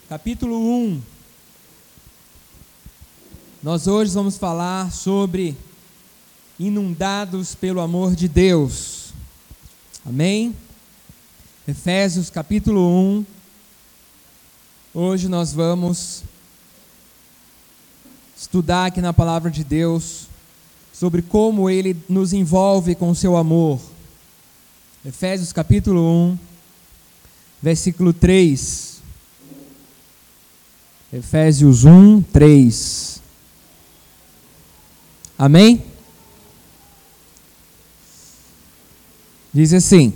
capítulo 1. Nós hoje vamos falar sobre inundados pelo amor de Deus. Amém? Efésios capítulo 1. Hoje nós vamos estudar aqui na palavra de Deus sobre como Ele nos envolve com o seu amor. Efésios capítulo 1, versículo 3. Efésios 1, 3. Amém? Diz assim: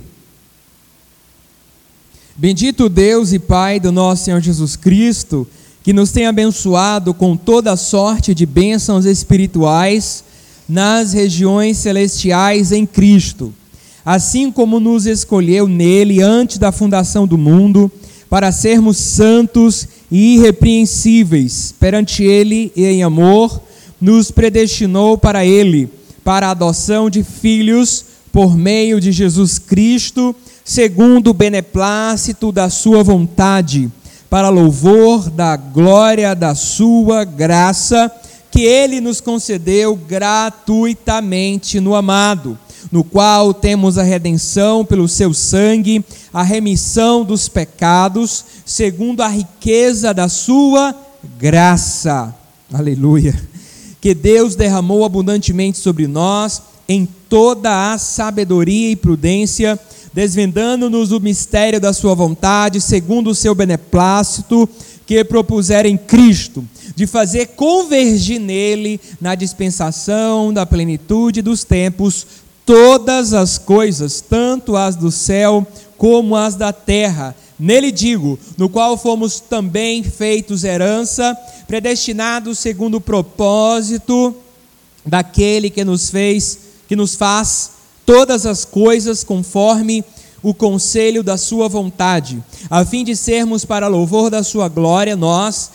Bendito Deus e Pai do nosso Senhor Jesus Cristo, que nos tem abençoado com toda sorte de bênçãos espirituais nas regiões celestiais em Cristo, assim como nos escolheu nele antes da fundação do mundo, para sermos santos e irrepreensíveis perante ele e em amor, nos predestinou para ele, para a adoção de filhos por meio de Jesus Cristo, segundo o beneplácito da sua vontade, para louvor da glória da sua graça, que ele nos concedeu gratuitamente no amado, no qual temos a redenção pelo seu sangue, a remissão dos pecados, segundo a riqueza da sua graça. Aleluia! Que Deus derramou abundantemente sobre nós, em toda a sabedoria e prudência, desvendando-nos o mistério da sua vontade, segundo o seu beneplácito, que propusera em Cristo, de fazer convergir nele, na dispensação da plenitude dos tempos, todas as coisas, tanto as do céu como as da terra. Nele digo, no qual fomos também feitos herança, predestinados segundo o propósito daquele que nos faz todas as coisas conforme o conselho da sua vontade, a fim de sermos para louvor da sua glória, nós,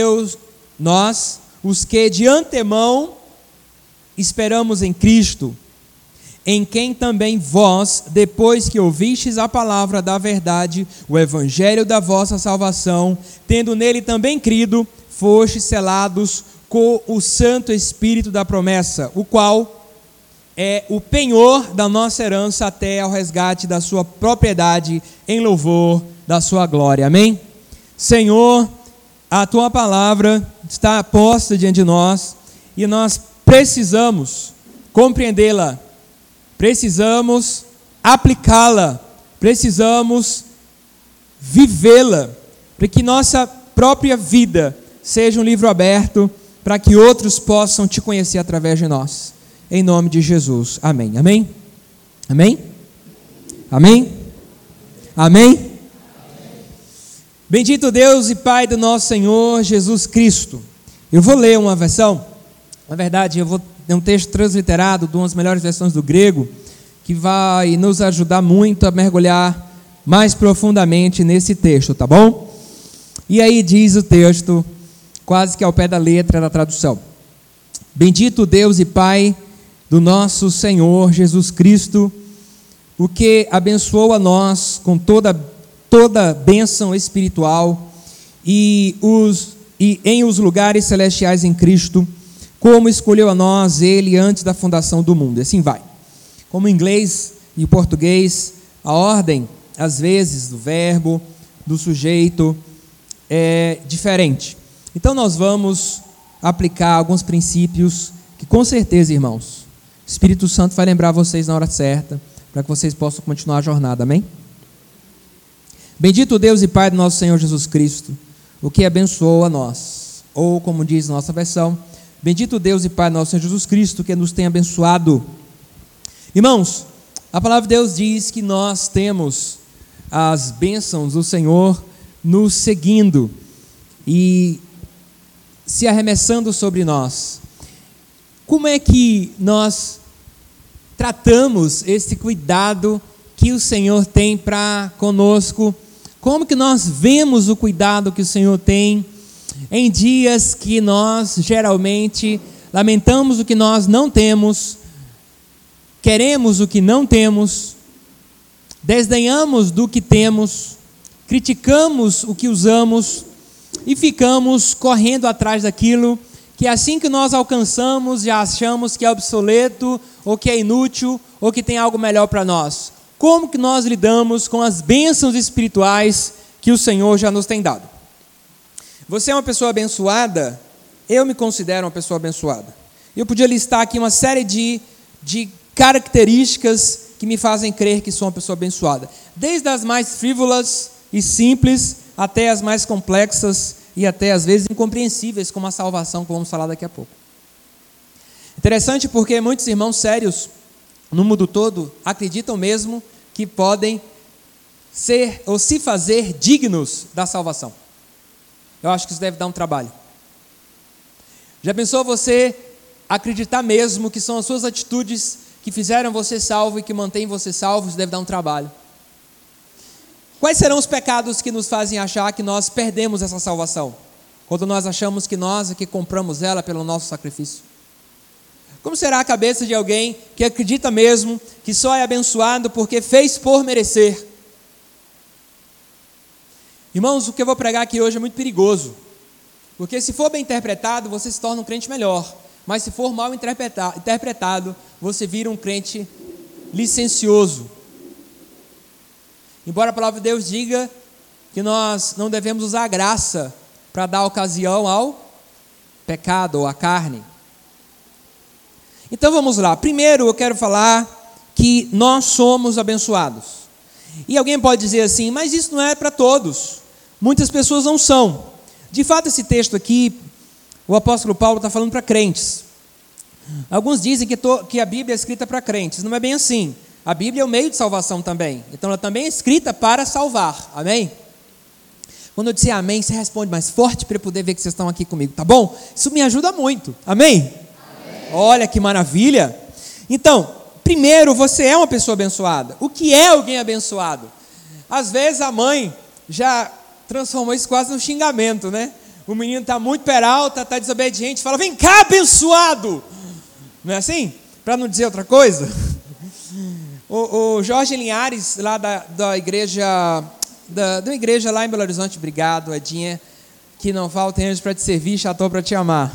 os que de antemão esperamos em Cristo, em quem também vós, depois que ouvistes a palavra da verdade, o evangelho da vossa salvação, tendo nele também crido, fostes selados com o Santo Espírito da promessa, o qual é o penhor da nossa herança até ao resgate da sua propriedade, em louvor da sua glória. Amém? Senhor, a tua palavra está posta diante de nós e nós precisamos compreendê-la, precisamos aplicá-la, precisamos vivê-la, para que nossa própria vida seja um livro aberto, para que outros possam te conhecer através de nós. Em nome de Jesus. Amém. Amém? Amém? Amém? Amém? Bendito Deus e Pai do nosso Senhor Jesus Cristo. Eu vou ler uma versão, na verdade, é um texto transliterado de uma das melhores versões do grego, que vai nos ajudar muito a mergulhar mais profundamente nesse texto, tá bom? E aí diz o texto, quase que ao pé da letra da tradução: Bendito Deus e Pai do nosso Senhor Jesus Cristo, o que abençoou a nós com toda bênção espiritual e em os lugares celestiais em Cristo, como escolheu a nós Ele antes da fundação do mundo. E assim vai. Como o inglês e o português, a ordem, às vezes, do verbo, do sujeito, é diferente. Então nós vamos aplicar alguns princípios que, com certeza, irmãos, o Espírito Santo vai lembrar vocês na hora certa, para que vocês possam continuar a jornada. Amém? Bendito Deus e Pai do nosso Senhor Jesus Cristo, o que abençoou a nós. Ou, como diz nossa versão, bendito Deus e Pai do nosso Senhor Jesus Cristo, que nos tem abençoado. Irmãos, a palavra de Deus diz que nós temos as bênçãos do Senhor nos seguindo e se arremessando sobre nós. Como é que nós tratamos esse cuidado que o Senhor tem para conosco? Como que nós vemos o cuidado que o Senhor tem em dias que nós geralmente lamentamos o que nós não temos, queremos o que não temos, desdenhamos do que temos, criticamos o que usamos e ficamos correndo atrás daquilo que assim que nós alcançamos, já achamos que é obsoleto, ou que é inútil, ou que tem algo melhor para nós. Como que nós lidamos com as bênçãos espirituais que o Senhor já nos tem dado? Você é uma pessoa abençoada? Eu me considero uma pessoa abençoada. Eu podia listar aqui uma série de características que me fazem crer que sou uma pessoa abençoada. Desde as mais frívolas e simples, até as mais complexas e até às vezes incompreensíveis, como a salvação, que vamos falar daqui a pouco. Interessante porque muitos irmãos sérios no mundo todo acreditam mesmo que podem ser ou se fazer dignos da salvação. Eu acho que isso deve dar um trabalho. Já pensou você acreditar mesmo que são as suas atitudes que fizeram você salvo e que mantêm você salvo? Isso deve dar um trabalho. Quais serão os pecados que nos fazem achar que nós perdemos essa salvação? Quando nós achamos que nós é que compramos ela pelo nosso sacrifício. Como será a cabeça de alguém que acredita mesmo que só é abençoado porque fez por merecer? Irmãos, o que eu vou pregar aqui hoje é muito perigoso. Porque se for bem interpretado, você se torna um crente melhor. Mas se for mal interpretado, você vira um crente licencioso. Embora a palavra de Deus diga que nós não devemos usar a graça para dar ocasião ao pecado ou à carne. Então vamos lá. Primeiro eu quero falar que nós somos abençoados. E alguém pode dizer assim, mas isso não é para todos. Muitas pessoas não são. De fato, esse texto aqui, o apóstolo Paulo está falando para crentes. Alguns dizem que a Bíblia é escrita para crentes. Não é bem assim. A Bíblia é o meio de salvação também. Então ela também é escrita para salvar. Amém? Quando eu disser amém, você responde mais forte para eu poder ver que vocês estão aqui comigo, tá bom? Isso me ajuda muito. Amém? Amém. Olha que maravilha. Então, primeiro, você é uma pessoa abençoada. O que é alguém abençoado? Às vezes a mãe já transformou isso quase num xingamento, né? O menino está muito peralta, está desobediente, fala, vem cá, abençoado! Não é assim? Para não dizer outra coisa? O Jorge Linhares, lá da igreja lá em Belo Horizonte, obrigado, Edinha, que não faltem anjos para te servir, chateau para te amar.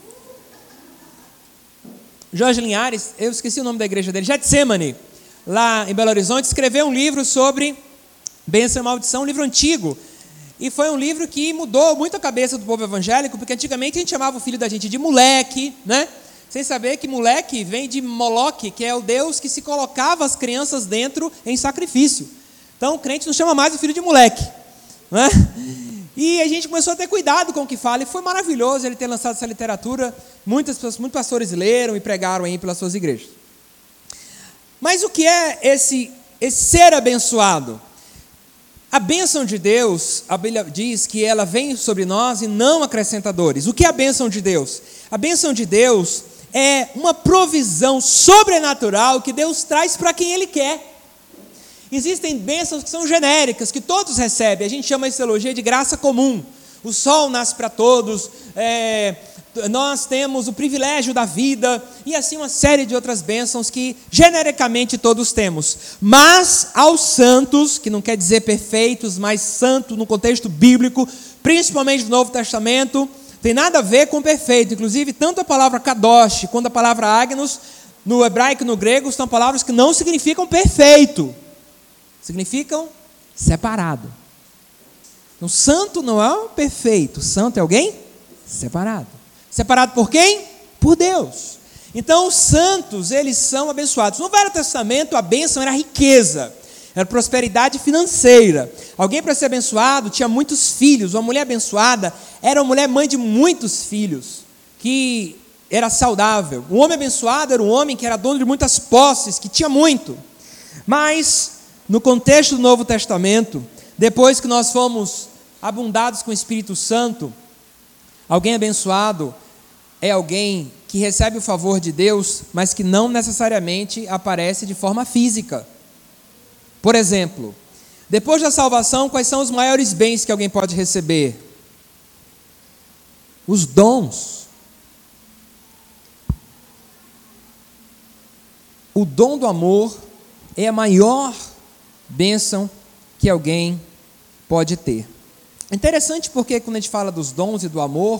Jorge Linhares, eu esqueci o nome da igreja dele, Getsemane, lá em Belo Horizonte, escreveu um livro sobre bênção e maldição, um livro antigo. E foi um livro que mudou muito a cabeça do povo evangélico, porque antigamente a gente chamava o filho da gente de moleque, né? Sem saber que moleque vem de Moloque, que é o Deus que se colocava as crianças dentro em sacrifício. Então o crente não chama mais o filho de moleque, né? E a gente começou a ter cuidado com o que fala, e foi maravilhoso ele ter lançado essa literatura. Muitos pastores leram e pregaram aí pelas suas igrejas. Mas o que é esse ser abençoado? A bênção de Deus, a Bíblia diz que ela vem sobre nós e não acrescenta dores. O que é a bênção de Deus? A bênção de Deus é uma provisão sobrenatural que Deus traz para quem Ele quer. Existem bênçãos que são genéricas, que todos recebem. A gente chama essa teologia de graça comum. O sol nasce para todos, nós temos o privilégio da vida, e assim uma série de outras bênçãos que genericamente todos temos. Mas aos santos, que não quer dizer perfeitos, mas santo no contexto bíblico, principalmente do Novo Testamento, tem nada a ver com perfeito. Inclusive, tanto a palavra kadosh quanto a palavra agnus, no hebraico e no grego, são palavras que não significam perfeito, significam separado. Então, santo não é perfeito, santo é alguém separado. Separado por quem? Por Deus. Então, os santos, eles são abençoados. No Velho Testamento, a bênção era riqueza, era prosperidade financeira. Alguém, para ser abençoado, tinha muitos filhos. Uma mulher abençoada era uma mulher mãe de muitos filhos, que era saudável. Um homem abençoado era um homem que era dono de muitas posses, que tinha muito. Mas, no contexto do Novo Testamento, depois que nós fomos abundados com o Espírito Santo, alguém abençoado é alguém que recebe o favor de Deus, mas que não necessariamente aparece de forma física. Por exemplo, depois da salvação, quais são os maiores bens que alguém pode receber? Os dons. O dom do amor é a maior bênção que alguém pode ter. Interessante porque quando a gente fala dos dons e do amor,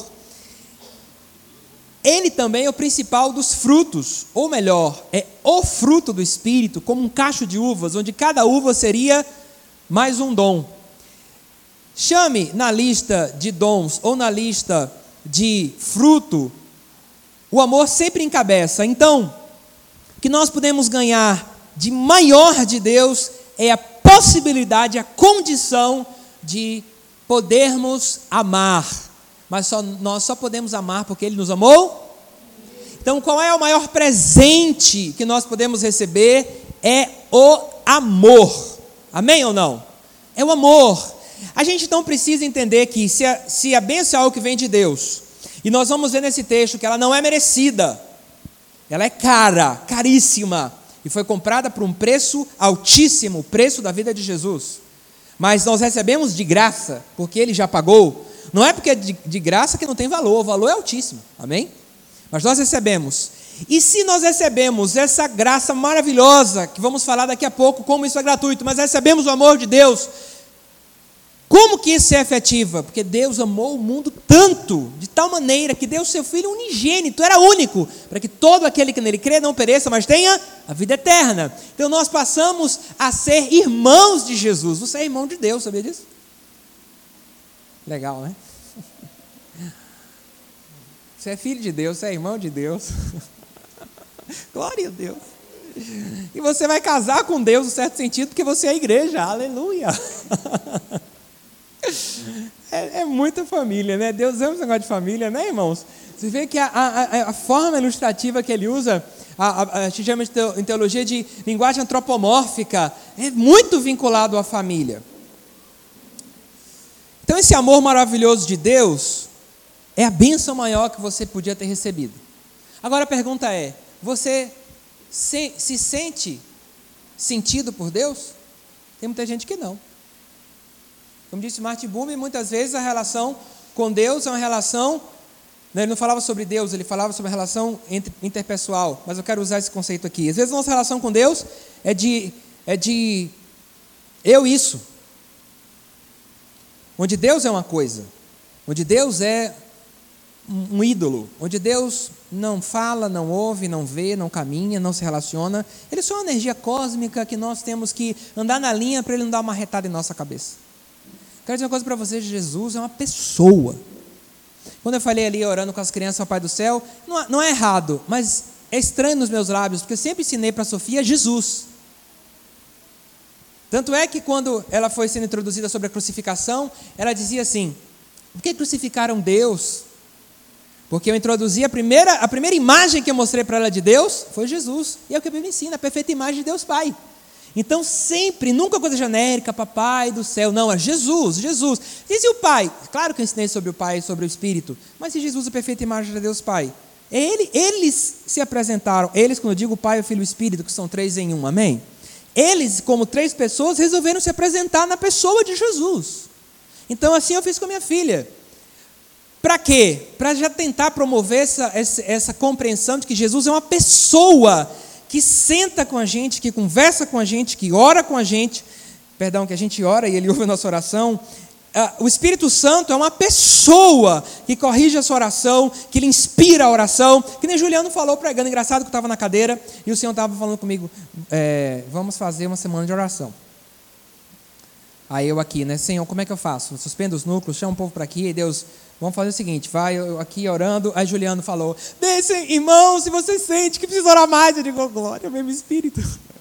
ele também é o principal dos frutos, ou melhor, é o fruto do Espírito, como um cacho de uvas, onde cada uva seria mais um dom. Chame na lista de dons ou na lista de fruto, o amor sempre encabeça. Então, o que nós podemos ganhar de maior de Deus é a possibilidade, a condição de podermos amar. Mas nós só podemos amar porque Ele nos amou. Então, qual é o maior presente que nós podemos receber? É o amor. Amém ou não? É o amor. A gente então precisa entender que se a bênção é algo que vem de Deus, e nós vamos ver nesse texto que ela não é merecida, ela é cara, caríssima, e foi comprada por um preço altíssimo, o preço da vida de Jesus. Mas nós recebemos de graça, porque Ele já pagou. Não é porque é de graça que não tem valor, o valor é altíssimo, amém? Mas nós recebemos. E se nós recebemos essa graça maravilhosa, que vamos falar daqui a pouco como isso é gratuito, mas recebemos o amor de Deus, como que isso é efetivo? Porque Deus amou o mundo tanto, de tal maneira que deu o seu Filho unigênito, era único, para que todo aquele que nele crê não pereça, mas tenha a vida eterna. Então nós passamos a ser irmãos de Jesus. Você é irmão de Deus, sabia disso? Legal, né? Você é filho de Deus, você é irmão de Deus. Glória a Deus. E você vai casar com Deus, no certo sentido, porque você é a igreja. Aleluia. É muita família, né? Deus ama esse negócio de família, né, irmãos? Você vê que a forma ilustrativa que ele usa, a gente chama em teologia de linguagem antropomórfica, é muito vinculado à família. Então esse amor maravilhoso de Deus é a bênção maior que você podia ter recebido. Agora a pergunta é, você se sente sentido por Deus? Tem muita gente que não. Como disse Martin Buber, muitas vezes a relação com Deus é uma relação, né, ele não falava sobre Deus, ele falava sobre a relação interpessoal, mas eu quero usar esse conceito aqui. Às vezes a nossa relação com Deus é de eu isso, onde Deus é uma coisa, onde Deus é um ídolo, onde Deus não fala, não ouve, não vê, não caminha, não se relaciona. Ele é só uma energia cósmica que nós temos que andar na linha para Ele não dar uma retada em nossa cabeça. Quero dizer uma coisa para vocês, Jesus é uma pessoa. Quando eu falei ali, orando com as crianças ao Pai do Céu, não é errado, mas é estranho nos meus lábios, porque eu sempre ensinei para a Sofia Jesus. Tanto é que quando ela foi sendo introduzida sobre a crucificação, ela dizia assim, por que crucificaram Deus? Porque eu introduzi a primeira imagem que eu mostrei para ela de Deus, foi Jesus. E é o que a Bíblia ensina, a perfeita imagem de Deus Pai. Então sempre, nunca coisa genérica, papai do céu, não, é Jesus. Diz o Pai, claro que eu ensinei sobre o Pai e sobre o Espírito, mas se Jesus é a perfeita imagem de Deus Pai, eles se apresentaram, eles, quando eu digo o Pai, o Filho e o Espírito, que são 3 em 1, amém? Eles, como 3 pessoas, resolveram se apresentar na pessoa de Jesus. Então assim eu fiz com a minha filha. Para quê? Para já tentar promover essa compreensão de que Jesus é uma pessoa que senta com a gente, que conversa com a gente, que ora com a gente, que a gente ora e Ele ouve a nossa oração. O Espírito Santo é uma pessoa que corrige a sua oração, que lhe inspira a oração, que nem Juliano falou pregando, engraçado que eu estava na cadeira e o Senhor estava falando comigo, vamos fazer uma semana de oração. Aí eu aqui, né, Senhor, como é que eu faço? Eu suspendo os núcleos, chamo o povo para aqui, e Deus, vamos fazer o seguinte, vai eu aqui orando, aí Juliano falou, deixem, irmão, se você sente que precisa orar mais, eu digo, glória ao mesmo Espírito.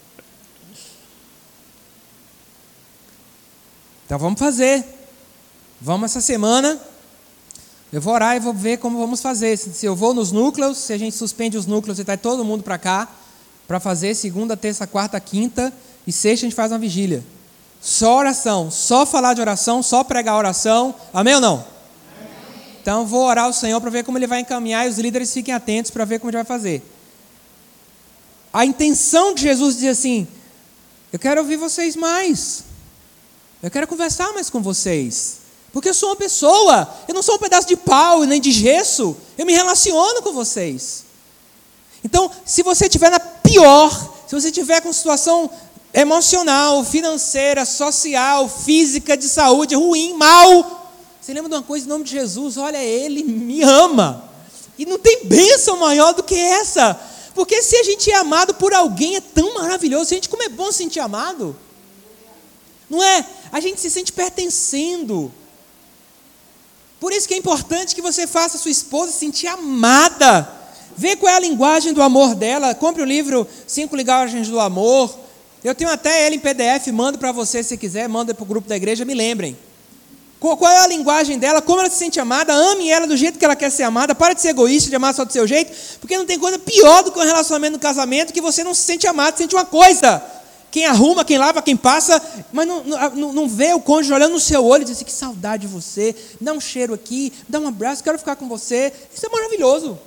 Então vamos fazer, vamos essa semana, eu vou orar e vou ver como vamos fazer, se eu vou nos núcleos, se a gente suspende os núcleos e traz todo mundo para cá, para fazer segunda, terça, quarta, quinta e sexta a gente faz uma vigília. Só oração, só falar de oração, só pregar oração, amém ou não? Amém. Então vou orar ao Senhor para ver como Ele vai encaminhar e os líderes fiquem atentos para ver como Ele vai fazer. A intenção de Jesus diz assim, eu quero ouvir vocês mais, eu quero conversar mais com vocês, porque eu sou uma pessoa, eu não sou um pedaço de pau e nem de gesso, eu me relaciono com vocês. Então se você estiver na pior, se você estiver com situação emocional, financeira, social, física, de saúde, ruim, mal, Você lembra de uma coisa em nome de Jesus? Olha, Ele me ama. E não tem bênção maior do que essa. Porque se a gente é amado por alguém, é tão maravilhoso. Gente, como é bom se sentir amado. Não é? A gente se sente pertencendo. Por isso que é importante que você faça a sua esposa se sentir amada. Vê qual é a linguagem do amor dela. Compre o livro 5 Linguagens do Amor. Eu tenho até ele em PDF, mando para você se quiser, manda para o grupo da igreja, me lembrem. Qual é a linguagem dela, como ela se sente amada, ame ela do jeito que ela quer ser amada, para de ser egoísta, de amar só do seu jeito, porque não tem coisa pior do que um relacionamento no casamento, que você não se sente amado, sente uma coisa. Quem arruma, quem lava, quem passa, mas não vê o cônjuge olhando no seu olho e diz assim, que saudade de você, me dá um cheiro aqui, me dá um abraço, quero ficar com você. Isso é maravilhoso.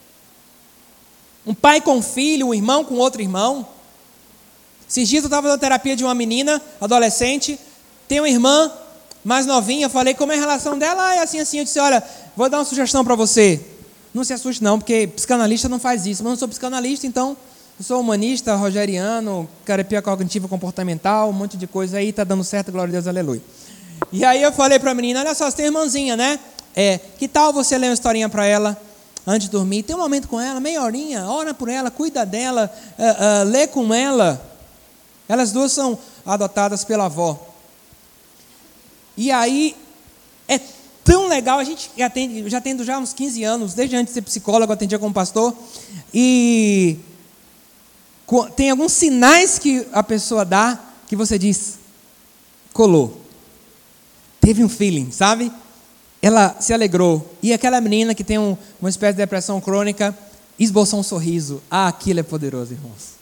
Um pai com um filho, um irmão com outro irmão. Esses dias eu estava na terapia de uma menina, adolescente, tem uma irmã mais novinha, eu falei, como é a relação dela? É assim, eu disse, olha, vou dar uma sugestão para você. Não se assuste não, porque psicanalista não faz isso. Mas eu não sou psicanalista, então eu sou humanista, rogeriano, terapia cognitiva comportamental, um monte de coisa aí, está dando certo, glória a Deus, aleluia. E aí eu falei para a menina, olha só, você tem irmãzinha, né? Que tal você ler uma historinha para ela antes de dormir? Tem um momento com ela, meia horinha, ora por ela, cuida dela, lê com ela. Elas duas são adotadas pela avó. E aí, é tão legal, a gente já atendo já uns 15 anos, desde antes de ser psicólogo, atendia como pastor, e tem alguns sinais que a pessoa dá, que você diz, colou. Teve um feeling, sabe? Ela se alegrou. E aquela menina que tem uma espécie de depressão crônica, esboçou um sorriso. Ah, aquilo é poderoso, irmãos.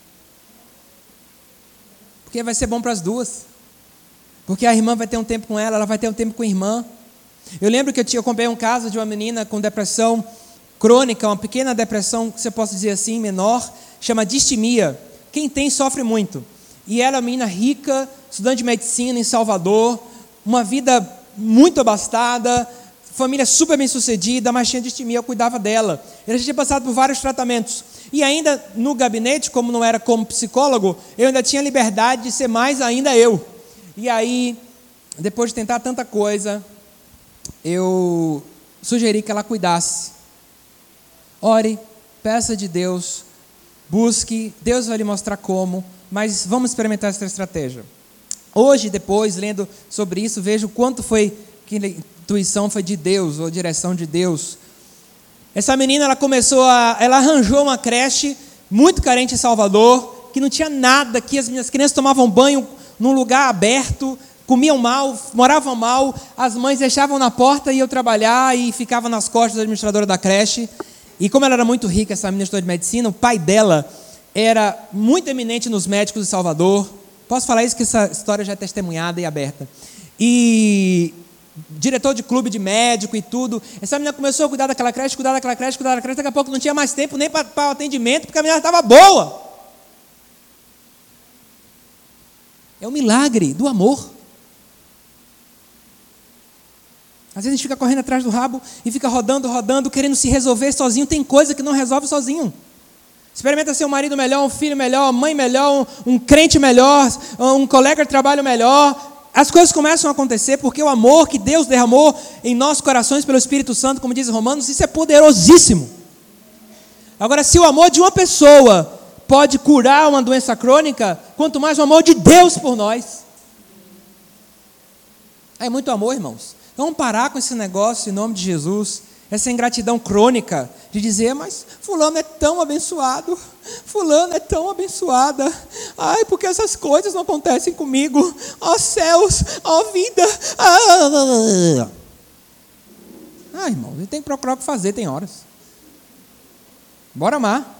Porque vai ser bom para as duas. Porque a irmã vai ter um tempo com ela vai ter um tempo com a irmã. Eu lembro que eu comprei um caso de uma menina com depressão crônica, uma pequena depressão, que você possa dizer assim, menor, chama distimia. Quem tem sofre muito. E ela é uma menina rica, estudante de medicina em Salvador, uma vida muito abastada, família super bem sucedida, mas tinha distimia, eu cuidava dela. Ela já tinha passado por vários tratamentos. E ainda no gabinete, como não era como psicólogo, eu ainda tinha liberdade de ser mais ainda eu. E aí, depois de tentar tanta coisa, eu sugeri que ela cuidasse. Ore, peça de Deus, busque, Deus vai lhe mostrar como, mas vamos experimentar essa estratégia. Hoje, depois, lendo sobre isso, vejo o quanto foi que a intuição foi de Deus, ou direção de Deus. Essa menina, ela arranjou uma creche muito carente em Salvador, que não tinha nada, que as minhas crianças tomavam banho num lugar aberto, comiam mal, moravam mal, as mães deixavam na porta e eu trabalhar e ficava nas costas da administradora da creche. E como ela era muito rica, essa menina estudou de medicina, o pai dela era muito eminente nos médicos de Salvador. Posso falar isso, que essa história já é testemunhada e aberta. E diretor de clube de médico e tudo. Essa menina começou a cuidar daquela creche, daqui a pouco não tinha mais tempo nem para o atendimento, porque a menina estava boa. É o milagre do amor. Às vezes a gente fica correndo atrás do rabo e fica rodando, querendo se resolver sozinho. Tem coisa que não resolve sozinho. Experimenta ser um marido melhor, um filho melhor, uma mãe melhor, um crente melhor, um colega de trabalho melhor. As coisas começam a acontecer porque o amor que Deus derramou em nossos corações pelo Espírito Santo, como diz Romanos, isso é poderosíssimo. Agora, se o amor de uma pessoa pode curar uma doença crônica, quanto mais o amor de Deus por nós. É muito amor, irmãos. Vamos parar com esse negócio em nome de Jesus, essa ingratidão crônica, de dizer, mas fulano é tão abençoado, fulano é tão abençoada, ai, porque essas coisas não acontecem comigo, ó céus, ó vida, irmão, a gente tem que procurar o que fazer, tem horas. Bora amar.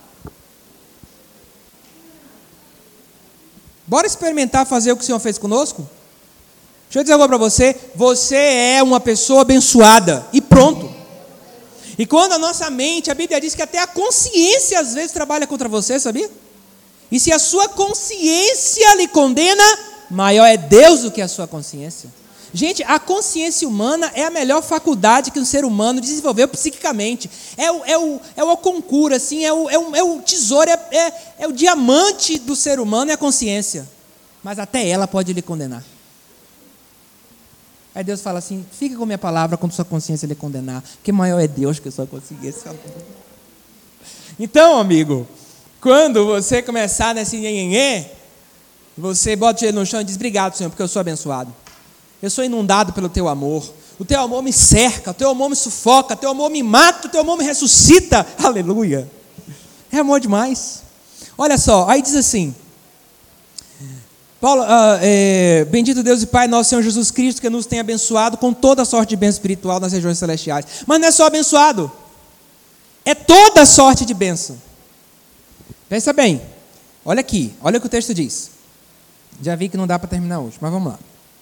Bora experimentar fazer o que o Senhor fez conosco? Deixa eu dizer algo para você. Você é uma pessoa abençoada. E pronto. E quando a nossa mente, a Bíblia diz que até a consciência às vezes trabalha contra você, sabia? E se a sua consciência lhe condena, maior é Deus do que a sua consciência. Gente, a consciência humana é a melhor faculdade que um ser humano desenvolveu psiquicamente. É o concurso, assim, é o tesouro, é o diamante do ser humano, é a consciência. Mas até ela pode lhe condenar. Aí Deus fala assim, fica com a minha palavra quando sua consciência lhe condenar, porque maior é Deus que a sua consciência. Então, amigo, quando você começar nesse nhenhenhê, você bota ele no chão e diz, obrigado, Senhor, porque eu sou abençoado. Eu sou inundado pelo teu amor. O teu amor me cerca, o teu amor me sufoca, o teu amor me mata, o teu amor me ressuscita. Aleluia. É amor demais. Olha só, aí diz assim, Paulo, bendito Deus e Pai, nosso Senhor Jesus Cristo, que nos tem abençoado com toda a sorte de bênção espiritual nas regiões celestiais. Mas não é só abençoado, é toda a sorte de bênção. Pensa bem, olha aqui, olha o que o texto diz. Já vi que não dá para terminar hoje, mas vamos lá.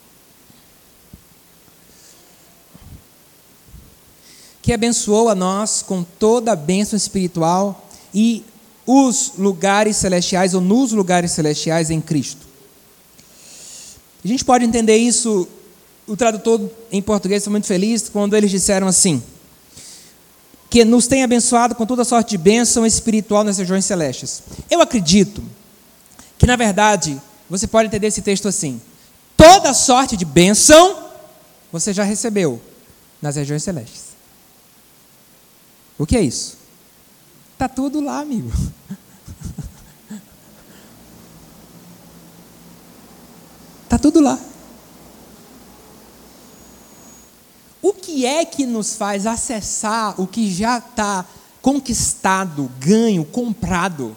Que abençoou a nós com toda a bênção espiritual e os lugares celestiais, ou nos lugares celestiais em Cristo. A gente pode entender isso, o tradutor em português está muito feliz quando eles disseram assim, que nos tem abençoado com toda sorte de bênção espiritual nas regiões celestes. Eu acredito que, na verdade, você pode entender esse texto assim, toda sorte de bênção você já recebeu nas regiões celestes. O que é isso? Está tudo lá, amigo. Está tudo lá. O que é que nos faz acessar o que já está conquistado, ganho, comprado?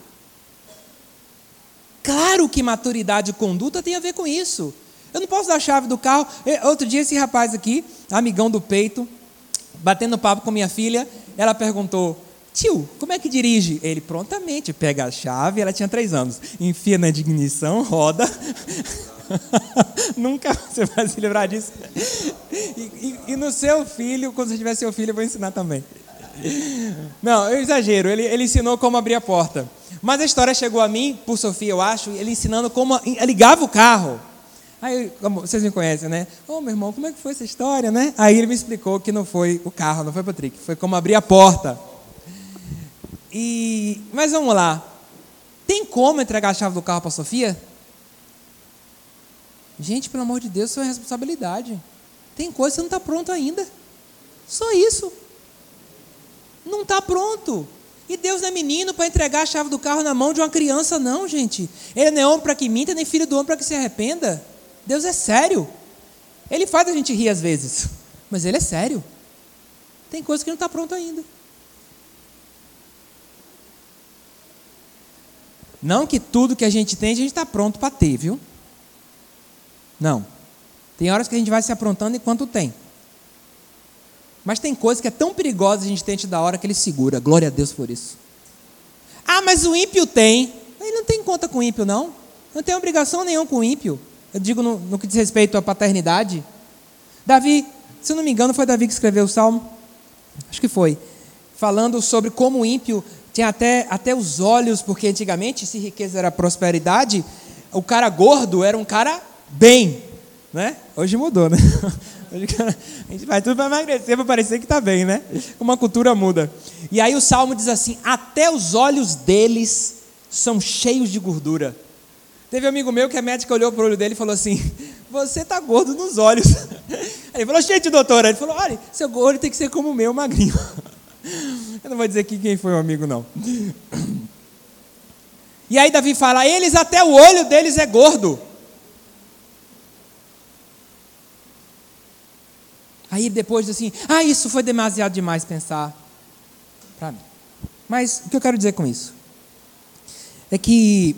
Claro que maturidade e conduta tem a ver com isso. Eu não posso dar a chave do carro. Outro dia esse rapaz aqui, amigão do peito, batendo papo com minha filha, ela perguntou, tio, como é que dirige? Ele prontamente pega a chave, ela tinha 3 anos, enfia na ignição, roda. Nunca você vai se livrar disso. E no seu filho, quando você tiver seu filho, eu vou ensinar também. Não, eu exagero, ele ensinou como abrir a porta. Mas a história chegou a mim, por Sofia, eu acho, ele ensinando como ligava o carro. Aí, vocês me conhecem, né? Ô, meu irmão, como é que foi essa história, né? Aí ele me explicou que não foi o carro, não foi o Patrick, foi como abrir a porta. Mas vamos lá. Tem como entregar a chave do carro para a Sofia? Gente, pelo amor de Deus, isso é uma responsabilidade. Tem coisa que você não está pronto ainda. Só isso. Não está pronto. E Deus não é menino para entregar a chave do carro na mão de uma criança, não, gente. Ele não é homem para que minta, nem filho do homem para que se arrependa. Deus é sério. Ele faz a gente rir às vezes, mas Ele é sério. Tem coisa que não está pronto ainda. Não que tudo que a gente tem, a gente está pronto para ter, viu? Não. Tem horas que a gente vai se aprontando enquanto tem. Mas tem coisa que é tão perigosa a gente tem da hora que Ele segura. Glória a Deus por isso. Ah, mas o ímpio tem. Ele não tem conta com o ímpio, não. Não tem obrigação nenhuma com o ímpio. Eu digo no que diz respeito à paternidade. Davi, se eu não me engano, foi Davi que escreveu o Salmo. Acho que foi. Falando sobre como o ímpio tinha até os olhos, porque antigamente, se riqueza era prosperidade, o cara gordo era um cara bem, né? Hoje mudou, né? Hoje a gente faz tudo para emagrecer, para parecer que está bem, né? Uma cultura muda. E aí o Salmo diz assim, até os olhos deles são cheios de gordura. Teve um amigo meu que a médica olhou para o olho dele e falou assim, você está gordo nos olhos. Aí ele falou, gente, doutora. Ele falou, olha, seu olho tem que ser como o meu, magrinho. Eu não vou dizer aqui quem foi o amigo, não. E aí Davi fala, eles até o olho deles é gordo. Aí depois diz assim, isso foi demasiado demais pensar para mim. Mas o que eu quero dizer com isso? É que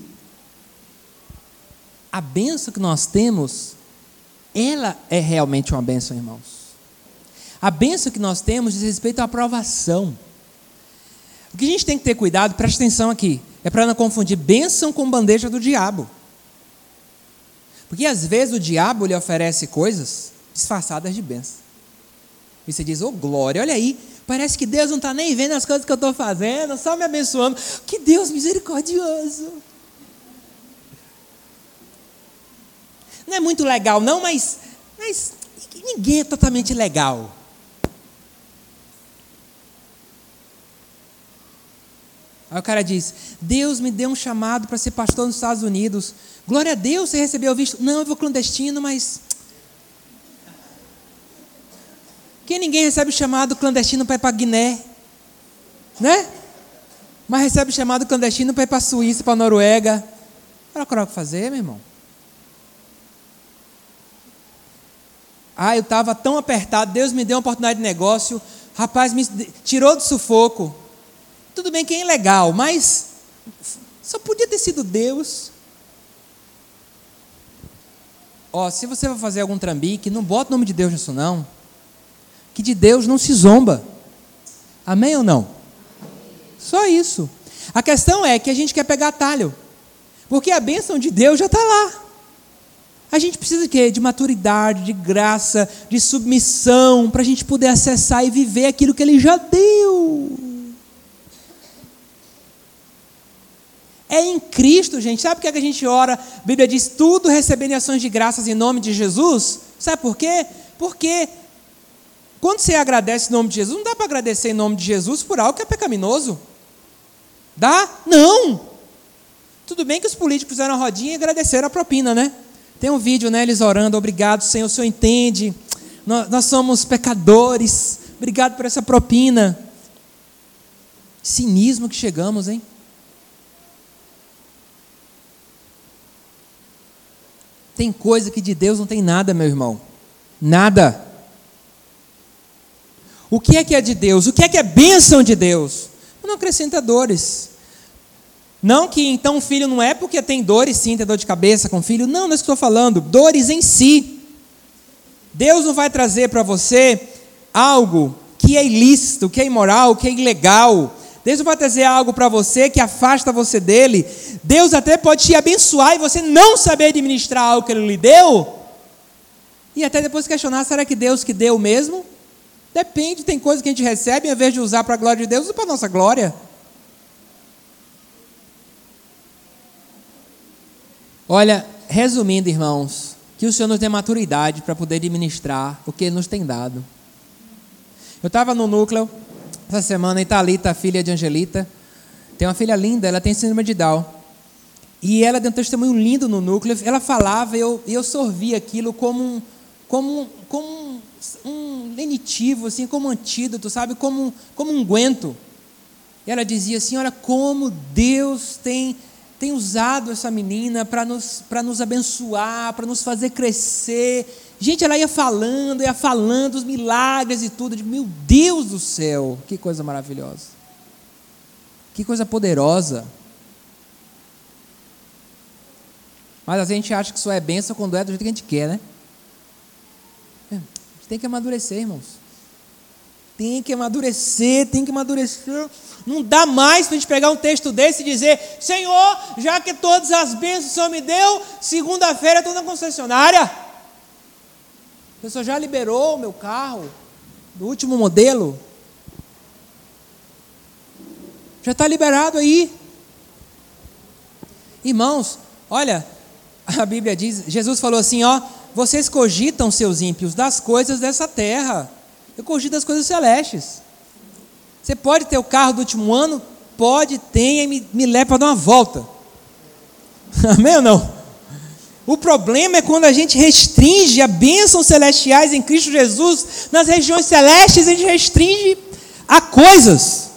a bênção que nós temos, ela é realmente uma bênção, irmãos. A bênção que nós temos diz respeito à aprovação. O que a gente tem que ter cuidado, presta atenção aqui, é para não confundir bênção com bandeja do diabo. Porque às vezes o diabo lhe oferece coisas disfarçadas de bênção. E você diz, glória, olha aí, parece que Deus não está nem vendo as coisas que eu estou fazendo, só me abençoando. Que Deus misericordioso. Não é muito legal não, mas ninguém é totalmente legal. Aí o cara diz, Deus me deu um chamado para ser pastor nos Estados Unidos. Glória a Deus, você recebeu o visto? Não, eu vou clandestino, mas que ninguém recebe chamado clandestino para ir para Guiné? Né? Mas recebe chamado clandestino para ir para a Suíça, para a Noruega. Para o que fazer, meu irmão? Ah, eu estava tão apertado, Deus me deu uma oportunidade de negócio, rapaz, me tirou do sufoco. Tudo bem que é ilegal, mas só podia ter sido Deus. Se você vai fazer algum trambique, não bota o nome de Deus nisso não, que de Deus não se zomba. Amém ou não? Só isso. A questão é que a gente quer pegar atalho, porque a bênção de Deus já está lá. A gente precisa de quê? De maturidade, de graça, de submissão, para a gente poder acessar e viver aquilo que Ele já deu. É em Cristo, gente. Sabe por que a gente ora? A Bíblia diz, tudo recebendo ações de graças em nome de Jesus. Sabe por quê? Porque quando você agradece em nome de Jesus, não dá para agradecer em nome de Jesus por algo que é pecaminoso. Dá? Não. Tudo bem que os políticos fizeram a rodinha e agradeceram a propina, né? Tem um vídeo, né, eles orando, obrigado, Senhor, o Senhor entende, nós somos pecadores, obrigado por essa propina. Cinismo que chegamos, hein? Tem coisa que de Deus não tem nada, meu irmão, nada. O que é de Deus? O que é bênção de Deus? Não acrescenta dores. Não que então o filho não é porque tem dores, sim, tem dor de cabeça com o filho. Não é isso que eu estou falando. Dores em si. Deus não vai trazer para você algo que é ilícito, que é imoral, que é ilegal. Deus não vai trazer algo para você que afasta você dele. Deus até pode te abençoar e você não saber administrar algo que ele lhe deu. E até depois questionar, será que Deus que deu mesmo? Depende, tem coisas que a gente recebe, ao invés de usar para a glória de Deus, usa para a nossa glória. Olha, resumindo, irmãos, que o Senhor nos dê maturidade para poder administrar o que Ele nos tem dado. Eu estava no núcleo essa semana, e Thalita, a filha de Angelita, tem uma filha linda, ela tem síndrome de Down. E ela deu um testemunho lindo no núcleo, ela falava e eu sorvia aquilo como um lenitivo, assim, como um antídoto, sabe? Como um unguento. E ela dizia assim, olha como Deus tem usado essa menina para nos abençoar, para nos fazer crescer. Gente, ela ia falando os milagres e tudo. Meu Deus do céu, que coisa maravilhosa. Que coisa poderosa. Mas a gente acha que só é bênção quando é do jeito que a gente quer, né? A gente tem que amadurecer, irmãos. Tem que amadurecer. Não dá mais para a gente pegar um texto desse e dizer, Senhor, já que todas as bênçãos o Senhor me deu, segunda-feira eu estou na concessionária. O Senhor já liberou o meu carro, do último modelo. Já está liberado aí. Irmãos, olha, a Bíblia diz, Jesus falou assim, vocês cogitam, seus ímpios, das coisas dessa terra. Eu cogito das coisas celestes. Você pode ter o carro do último ano? Pode, tenha e me leve para dar uma volta. Amém ou não? O problema é quando a gente restringe a bênçãos celestiais em Cristo Jesus. Nas regiões celestes a gente restringe a coisas.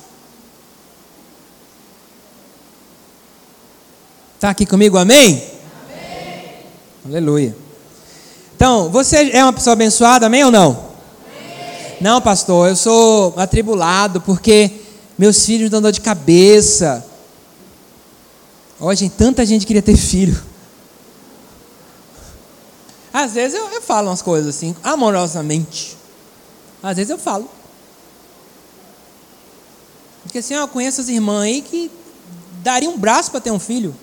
Está aqui comigo, amém? Amém? Aleluia. Então, você é uma pessoa abençoada, amém ou não? Não, pastor, eu sou atribulado porque meus filhos dão dor de cabeça. Olha, gente, tanta gente queria ter filho. Às vezes eu falo umas coisas assim, amorosamente. Às vezes eu falo. Porque assim, eu conheço as irmãs aí que dariam um braço para ter um filho.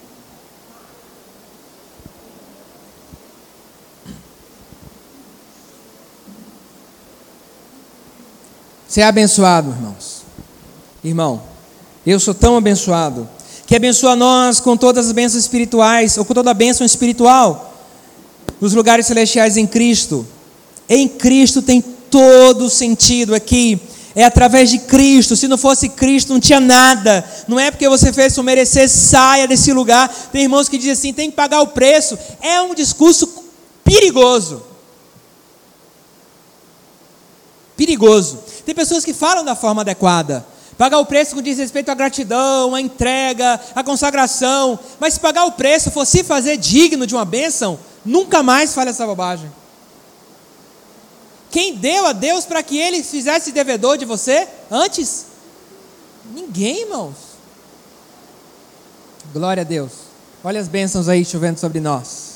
Você é abençoado, irmãos. Irmão, eu sou tão abençoado, que abençoa nós com todas as bênçãos espirituais, ou com toda a bênção espiritual, nos lugares celestiais em Cristo. Em Cristo tem todo o sentido aqui. É através de Cristo. Se não fosse Cristo, não tinha nada. Não é porque você fez isso merecer, saia desse lugar. Tem irmãos que dizem assim, tem que pagar o preço. É um discurso perigoso. Perigoso. Tem pessoas que falam da forma adequada. Pagar o preço com diz respeito à gratidão, à entrega, à consagração. Mas se pagar o preço for se fazer digno de uma bênção, nunca mais fale essa bobagem. Quem deu a Deus para que Ele fizesse devedor de você antes? Ninguém, irmãos. Glória a Deus. Olha as bênçãos aí chovendo sobre nós.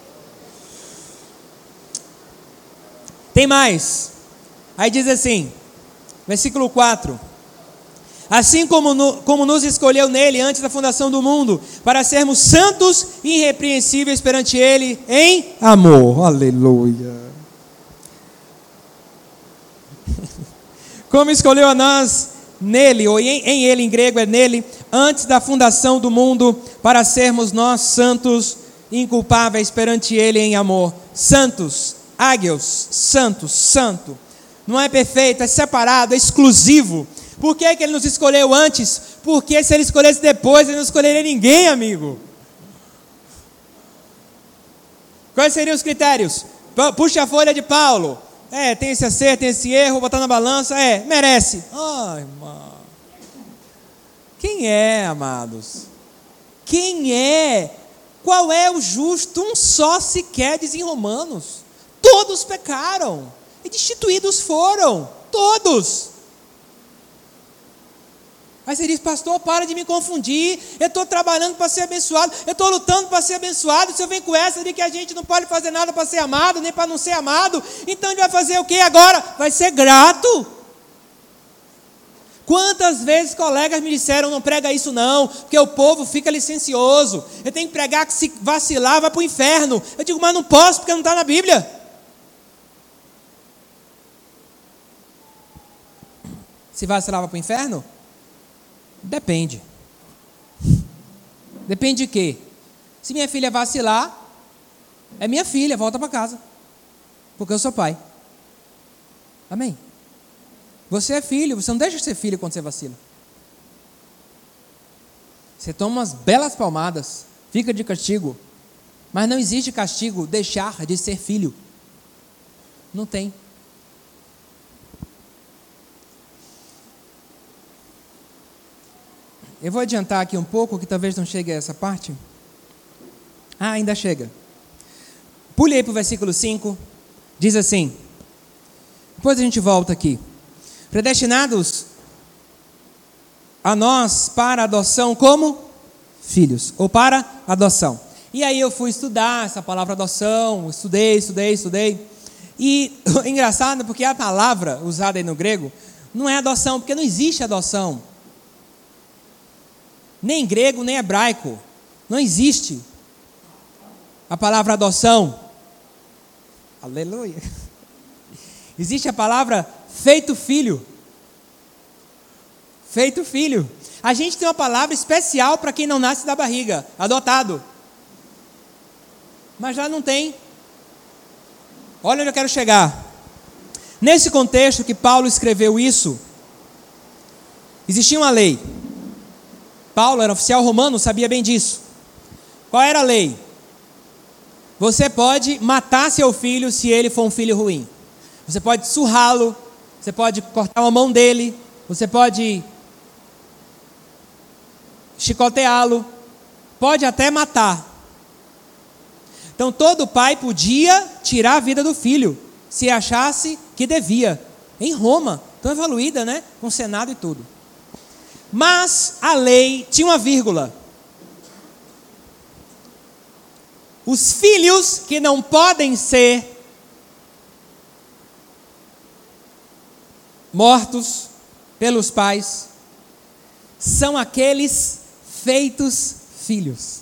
Tem mais. Aí diz assim, versículo 4. Assim como nos escolheu nele antes da fundação do mundo, para sermos santos e irrepreensíveis perante Ele em amor. Aleluia. Como escolheu a nós nele, ou em Ele, em grego é nele, antes da fundação do mundo, para sermos nós santos e inculpáveis perante Ele em amor. Santos, ágios, santos, santo. Não é perfeito, é separado, é exclusivo. Por que Ele nos escolheu antes? Porque se Ele escolhesse depois, Ele não escolheria ninguém, amigo. Quais seriam os critérios? Puxa a folha de Paulo. Tem esse acerto, tem esse erro, botar na balança, merece. Ai, irmão. Quem é, amados? Quem é? Qual é o justo? Um só sequer, diz em Romanos. Todos pecaram e destituídos foram, todos. Aí você diz, pastor, para de me confundir, eu estou trabalhando para ser abençoado, eu estou lutando para ser abençoado, se eu venho com essa de que a gente não pode fazer nada para ser amado, nem para não ser amado, então a gente vai fazer o que agora? Vai ser grato. Quantas vezes colegas me disseram, não prega isso não, porque o povo fica licencioso, eu tenho que pregar que se vacilar vai para o inferno. Eu digo, mas não posso porque não está na Bíblia. Se vacilar vai para o inferno? Depende. Depende de quê? Se minha filha vacilar, é minha filha, volta para casa. Porque eu sou pai. Amém? Você é filho, você não deixa de ser filho quando você vacila. Você toma umas belas palmadas, fica de castigo. Mas não existe castigo deixar de ser filho. Não tem. Eu vou adiantar aqui um pouco, que talvez não chegue a essa parte. Ainda chega. Pule aí para o versículo 5. Diz assim. Depois a gente volta aqui. Predestinados a nós para adoção como filhos. Ou para adoção. E aí eu fui estudar essa palavra adoção. Estudei. E engraçado porque a palavra usada aí no grego não é adoção, porque não existe adoção. Nem grego, nem hebraico. Não existe a palavra adoção. Aleluia. Existe a palavra feito filho. Feito filho. A gente tem uma palavra especial para quem não nasce da barriga. Adotado. Mas já não tem. Olha onde eu quero chegar. Nesse contexto que Paulo escreveu isso, existia uma lei. Paulo era oficial romano, sabia bem disso. Qual era a lei? Você pode matar seu filho se ele for um filho ruim. Você pode surrá-lo, você pode cortar uma mão dele, você pode chicoteá-lo, pode até matar. Então todo pai podia tirar a vida do filho, se achasse que devia. Em Roma, tão evoluída, né? Com Senado e tudo. Mas a lei tinha uma vírgula. Os filhos que não podem ser mortos pelos pais são aqueles feitos filhos.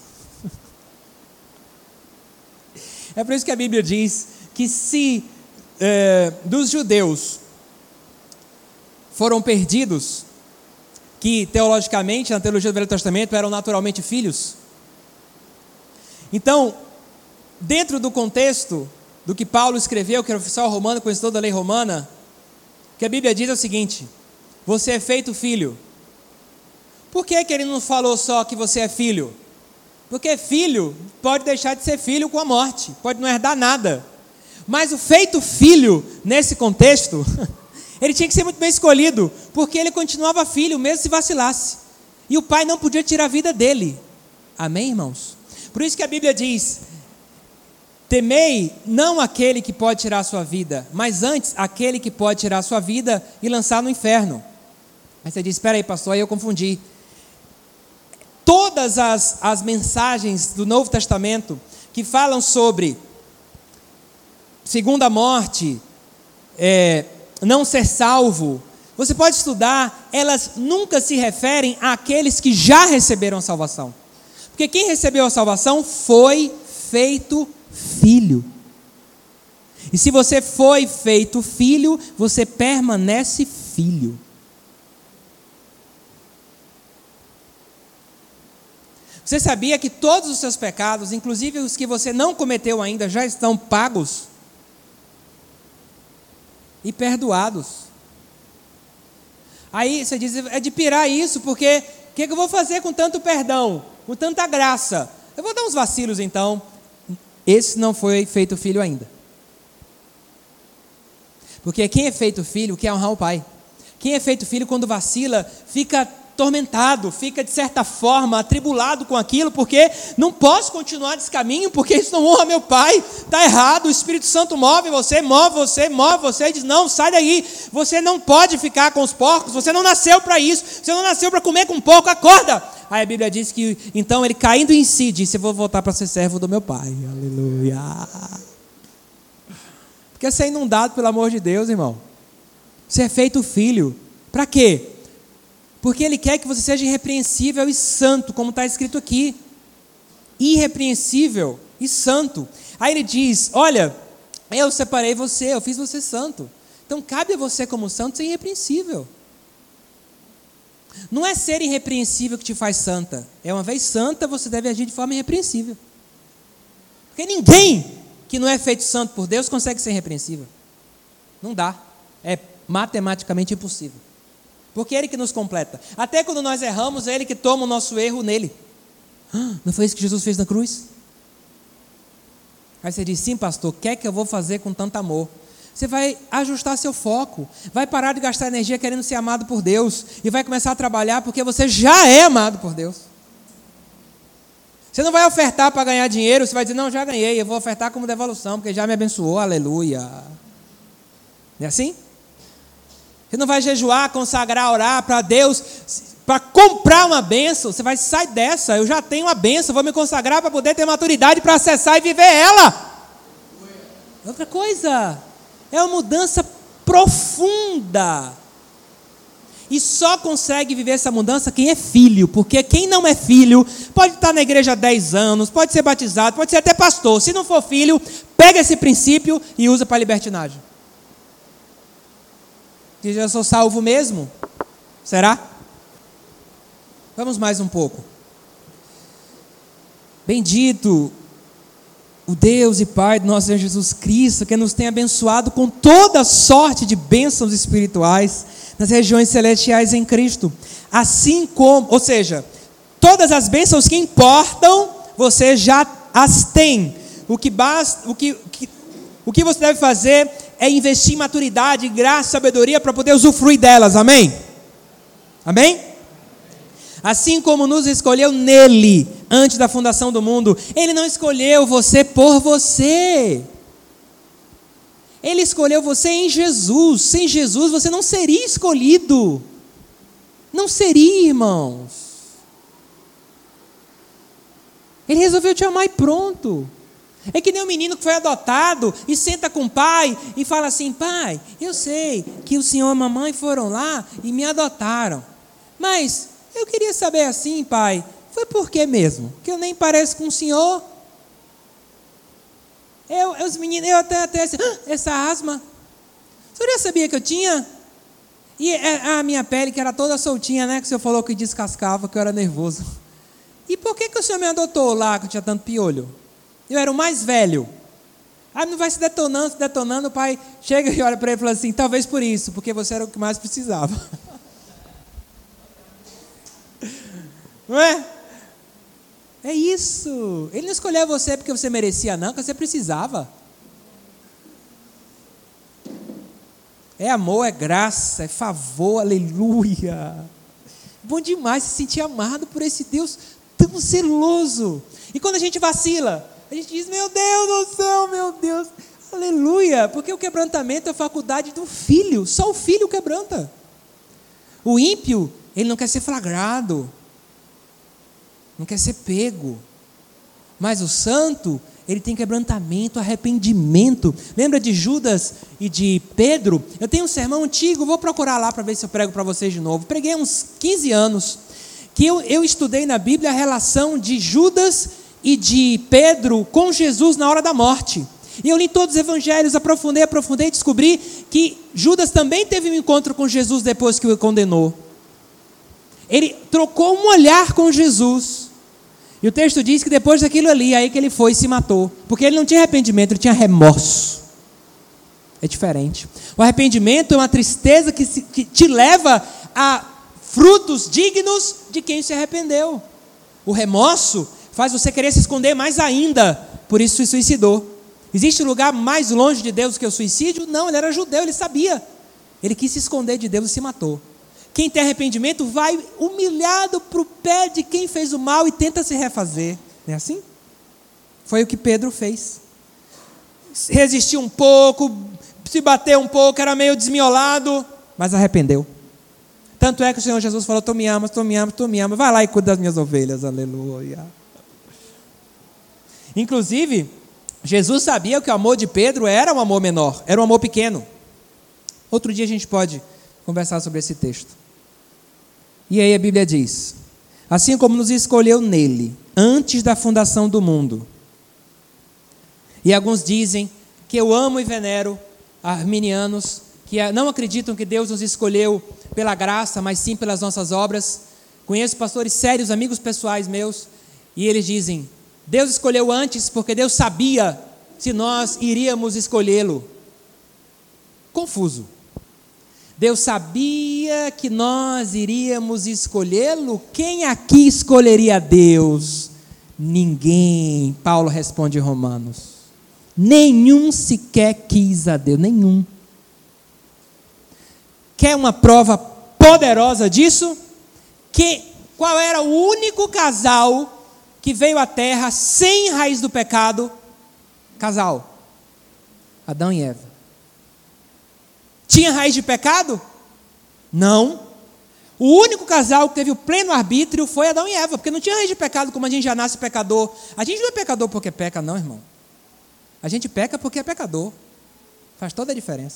É por isso que a Bíblia diz que se dos judeus foram perdidos, que teologicamente, na teologia do Velho Testamento, eram naturalmente filhos. Então, dentro do contexto do que Paulo escreveu, que era oficial romano, conhecedor da lei romana, o que a Bíblia diz é o seguinte: você é feito filho. Por que ele não falou só que você é filho? Porque filho pode deixar de ser filho com a morte, pode não herdar nada. Mas o feito filho, nesse contexto, Ele tinha que ser muito bem escolhido, porque ele continuava filho, mesmo se vacilasse. E o pai não podia tirar a vida dele. Amém, irmãos? Por isso que a Bíblia diz: temei não aquele que pode tirar a sua vida, mas antes aquele que pode tirar a sua vida e lançar no inferno. Aí você diz: espera aí, pastor, aí eu confundi. Todas as mensagens do Novo Testamento que falam sobre segunda morte, não ser salvo, você pode estudar, elas nunca se referem àqueles que já receberam a salvação. Porque quem recebeu a salvação foi feito filho. E se você foi feito filho, você permanece filho. Você sabia que todos os seus pecados, inclusive os que você não cometeu ainda, já estão pagos e perdoados? Aí você diz: é de pirar isso, porque o que eu vou fazer com tanto perdão, com tanta graça? Eu vou dar uns vacilos então. Esse não foi feito filho ainda. Porque quem é feito filho quer honrar o pai. Quem é feito filho, quando vacila, fica atormentado, fica de certa forma atribulado com aquilo, porque não posso continuar nesse caminho, porque isso não honra meu pai, está errado. O Espírito Santo move você, e diz: não, sai daí, você não pode ficar com os porcos, você não nasceu para isso, você não nasceu para comer com porco, acorda. Aí a Bíblia diz que então ele, caindo em si, disse: eu vou voltar para ser servo do meu pai. Aleluia. Porque você é inundado pelo amor de Deus, irmão. Você é feito filho. Para quê? Porque Ele quer que você seja irrepreensível e santo, como está escrito aqui. Irrepreensível e santo. Aí Ele diz: olha, eu separei você, eu fiz você santo. Então cabe a você, como santo, ser irrepreensível. Não é ser irrepreensível que te faz santa. É, uma vez santa, você deve agir de forma irrepreensível. Porque ninguém que não é feito santo por Deus consegue ser irrepreensível. Não dá. É matematicamente impossível. Porque é Ele que nos completa. Até quando nós erramos, é Ele que toma o nosso erro nele. Não foi isso que Jesus fez na cruz? Aí você diz: sim, pastor, o que é que eu vou fazer com tanto amor? Você vai ajustar seu foco, vai parar de gastar energia querendo ser amado por Deus, e vai começar a trabalhar porque você já é amado por Deus. Você não vai ofertar para ganhar dinheiro, você vai dizer: não, já ganhei, eu vou ofertar como devolução, porque já me abençoou, aleluia. Não é assim? Você não vai jejuar, consagrar, orar para Deus, para comprar uma bênção. Você vai sair dessa: eu já tenho uma bênção, vou me consagrar para poder ter maturidade para acessar e viver ela. Outra coisa, é uma mudança profunda. E só consegue viver essa mudança quem é filho. Porque quem não é filho, pode estar na igreja há 10 anos, pode ser batizado, pode ser até pastor. Se não for filho, pega esse princípio e usa para libertinagem. Diz: eu sou salvo mesmo? Será? Vamos mais um pouco. Bendito o Deus e Pai do nosso Senhor Jesus Cristo, que nos tem abençoado com toda sorte de bênçãos espirituais nas regiões celestiais em Cristo. Assim como, ou seja, todas as bênçãos que importam, você já as tem. O que você deve fazer é investir em maturidade, graça, sabedoria para poder usufruir delas. Amém? Amém? Assim como nos escolheu nele, antes da fundação do mundo. Ele não escolheu você por você. Ele escolheu você em Jesus. Sem Jesus você não seria escolhido. Não seria, irmãos. Ele resolveu te amar e pronto. É que nem um menino que foi adotado e senta com o pai e fala assim: pai, eu sei que o senhor e a mamãe foram lá e me adotaram, mas eu queria saber assim, pai, foi por que mesmo? Que eu nem pareço com o senhor. Os meninos, eu até assim, essa asma, o senhor já sabia que eu tinha? E a minha pele que era toda soltinha, né, que o senhor falou que descascava, que eu era nervoso. E por que o senhor me adotou lá, que eu tinha tanto piolho? Eu era o mais velho. Aí não vai se detonando, o pai chega e olha para ele e fala assim: talvez por isso, porque você era o que mais precisava. Não é? É isso. Ele não escolheu você porque você merecia, não, porque você precisava. É amor, é graça, é favor, aleluia. Bom demais se sentir amado por esse Deus tão zeloso. E quando a gente vacila, a gente diz, meu Deus do céu, meu Deus, aleluia, porque o quebrantamento é faculdade do filho, só o filho quebranta. O ímpio, ele não quer ser flagrado, não quer ser pego, mas o santo, ele tem quebrantamento, arrependimento. Lembra de Judas e de Pedro? Eu tenho um sermão antigo, vou procurar lá para ver se eu prego para vocês de novo. Preguei há uns 15 anos, que eu estudei na Bíblia a relação de Judas e de Pedro com Jesus na hora da morte. E eu li todos os evangelhos, aprofundei e descobri que Judas também teve um encontro com Jesus depois que o condenou. Ele trocou um olhar com Jesus. E o texto diz que depois daquilo ali, aí que ele foi e se matou. Porque ele não tinha arrependimento, ele tinha remorso. É diferente. O arrependimento é uma tristeza que te leva a frutos dignos de quem se arrependeu. O remorso faz você querer se esconder mais ainda, por isso se suicidou. Existe lugar mais longe de Deus que o suicídio? Não, ele era judeu, ele sabia. Ele quis se esconder de Deus e se matou. Quem tem arrependimento vai humilhado para o pé de quem fez o mal e tenta se refazer. Não é assim? Foi o que Pedro fez. Resistiu um pouco, se bateu um pouco, era meio desmiolado, mas arrependeu. Tanto é que o Senhor Jesus falou, tu me amas, vai lá e cuida das minhas ovelhas, aleluia. Inclusive, Jesus sabia que o amor de Pedro era um amor menor, era um amor pequeno. Outro dia a gente pode conversar sobre esse texto. E aí a Bíblia diz, assim como nos escolheu nele, antes da fundação do mundo. E alguns dizem que eu amo e venero arminianos, que não acreditam que Deus nos escolheu pela graça, mas sim pelas nossas obras. Conheço pastores sérios, amigos pessoais meus, e eles dizem, Deus escolheu antes porque Deus sabia se nós iríamos escolhê-lo. Confuso. Deus sabia que nós iríamos escolhê-lo? Quem aqui escolheria Deus? Ninguém. Paulo responde em Romanos. Nenhum sequer quis a Deus, nenhum. Quer uma prova poderosa disso? Qual era o único casal que veio à terra sem raiz do pecado? Casal. Adão e Eva. Tinha raiz de pecado? Não. O único casal que teve o pleno arbítrio foi Adão e Eva, porque não tinha raiz de pecado, como a gente já nasce pecador. A gente não é pecador porque peca, não, irmão. A gente peca porque é pecador. Faz toda a diferença.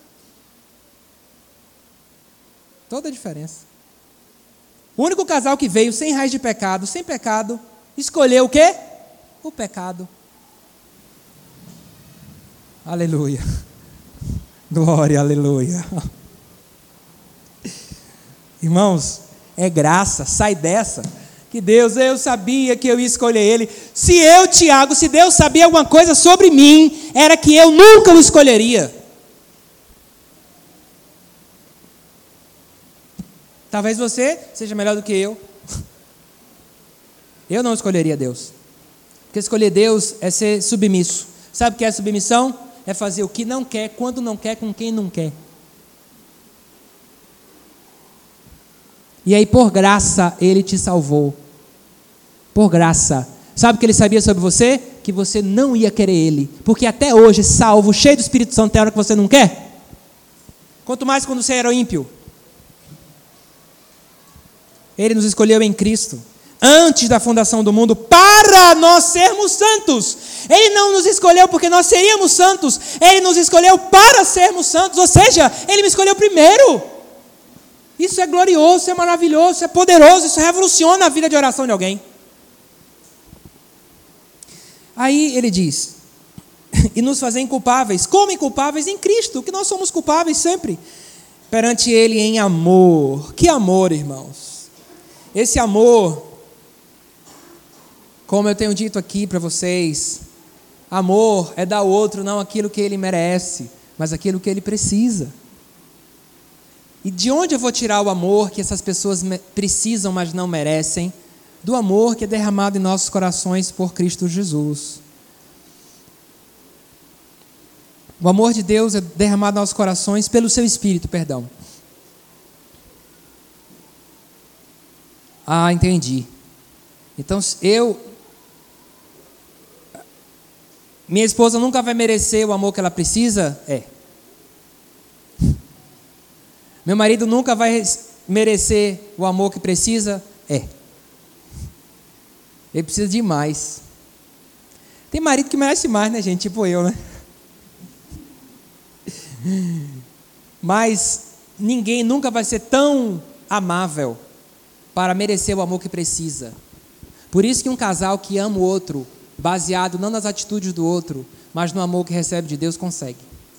Toda a diferença. O único casal que veio sem raiz de pecado, sem pecado, escolheu o quê? O pecado. Aleluia. Glória, aleluia. Irmãos, é graça, sai dessa. Que Deus, eu sabia que eu ia escolher ele. Tiago, se Deus sabia alguma coisa sobre mim, era que eu nunca o escolheria. Talvez você seja melhor do que eu. Eu não escolheria Deus. Porque escolher Deus é ser submisso. Sabe o que é submissão? É fazer o que não quer, quando não quer, com quem não quer. E aí, por graça, Ele te salvou. Por graça. Sabe o que Ele sabia sobre você? Que você não ia querer Ele. Porque até hoje, salvo, cheio do Espírito Santo, tem hora que você não quer. Quanto mais quando você era ímpio. Ele nos escolheu em Cristo. Antes da fundação do mundo, para nós sermos santos. Ele não nos escolheu porque nós seríamos santos. Ele nos escolheu para sermos santos. Ou seja, Ele me escolheu primeiro. Isso é glorioso, isso é maravilhoso, isso é poderoso. Isso revoluciona a vida de oração de alguém. Aí ele diz, e nos fazer inculpáveis. Como inculpáveis? Em Cristo, que nós somos culpáveis sempre. Perante Ele em amor. Que amor, irmãos. Esse amor, como eu tenho dito aqui para vocês, amor é dar ao outro não aquilo que ele merece, mas aquilo que ele precisa. E de onde eu vou tirar o amor que essas pessoas precisam, mas não merecem? Do amor que é derramado em nossos corações por Cristo Jesus. O amor de Deus é derramado nos nossos corações pelo seu Espírito, perdão. Ah, entendi. Então, minha esposa nunca vai merecer o amor que ela precisa? É. Meu marido nunca vai merecer o amor que precisa? É. Ele precisa de mais. Tem marido que merece mais, né, gente? Tipo eu, né? Mas ninguém nunca vai ser tão amável para merecer o amor que precisa. Por isso que um casal que ama o outro, baseado não nas atitudes do outro, mas no amor que recebe de Deus, consegue.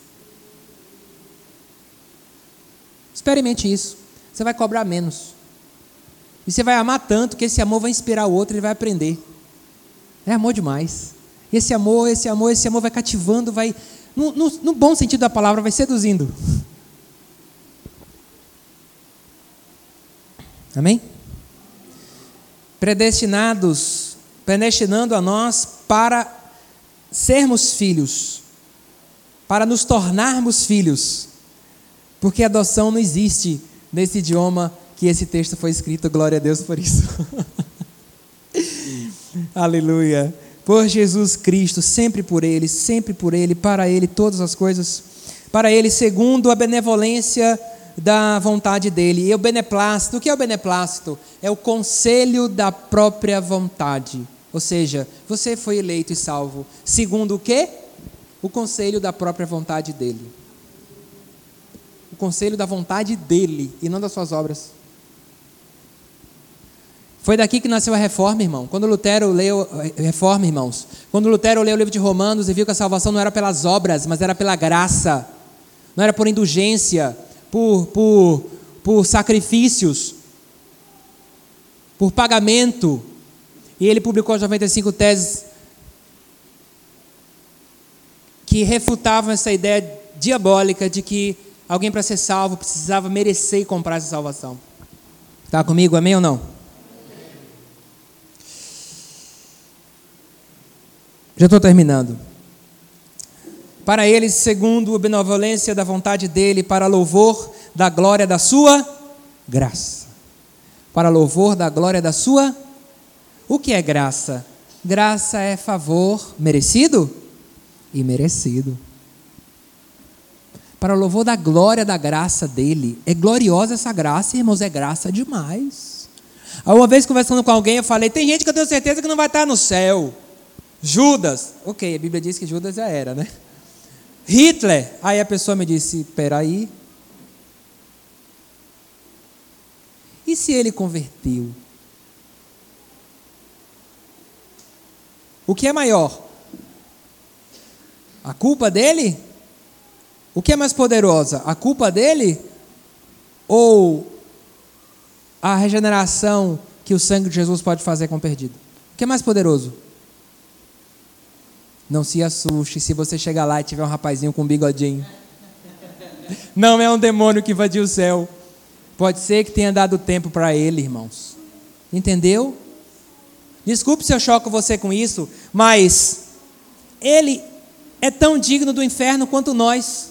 Experimente isso. Você vai cobrar menos. E você vai amar tanto que esse amor vai inspirar o outro, ele vai aprender. É amor demais. Esse amor vai cativando, vai, no bom sentido da palavra, vai seduzindo. Amém? Predestinando a nós para sermos filhos, para nos tornarmos filhos, porque adoção não existe nesse idioma que esse texto foi escrito, glória a Deus por isso. Aleluia. Por Jesus Cristo, sempre por Ele, para Ele todas as coisas, para Ele segundo a benevolência da vontade dEle. E o beneplácito, o que é o beneplácito? É o conselho da própria vontade. Ou seja, você foi eleito e salvo segundo o quê? O conselho da própria vontade dEle. O conselho da vontade dEle e não das suas obras. Foi daqui que nasceu a reforma, irmão. Quando Lutero leu reforma, irmãos. Quando Lutero leu o livro de Romanos e viu que a salvação não era pelas obras, mas era pela graça. Não era por indulgência, por sacrifícios, por pagamento. E ele publicou as 95 teses que refutavam essa ideia diabólica de que alguém para ser salvo precisava merecer e comprar essa salvação. Está comigo, amém ou não? Já estou terminando. Para eles, segundo a benevolência da vontade dele, para louvor da glória da sua graça. Para louvor da glória da sua... O que é graça? Graça é favor merecido e merecido. Para louvor da glória da graça dele. É gloriosa essa graça, irmãos, é graça demais. Uma vez conversando com alguém, eu falei, tem gente que eu tenho certeza que não vai estar no céu. Judas, ok, a Bíblia diz que Judas já era, né? Hitler, aí a pessoa me disse, peraí, e se ele converteu? O que é maior? A culpa dele? O que é mais poderosa? A culpa dele? Ou a regeneração que o sangue de Jesus pode fazer com o perdido? O que é mais poderoso? Não se assuste se você chegar lá e tiver um rapazinho com um bigodinho. Não é um demônio que invadiu o céu. Pode ser que tenha dado tempo para ele, irmãos. Entendeu? Desculpe se eu choco você com isso, mas ele é tão digno do inferno quanto nós.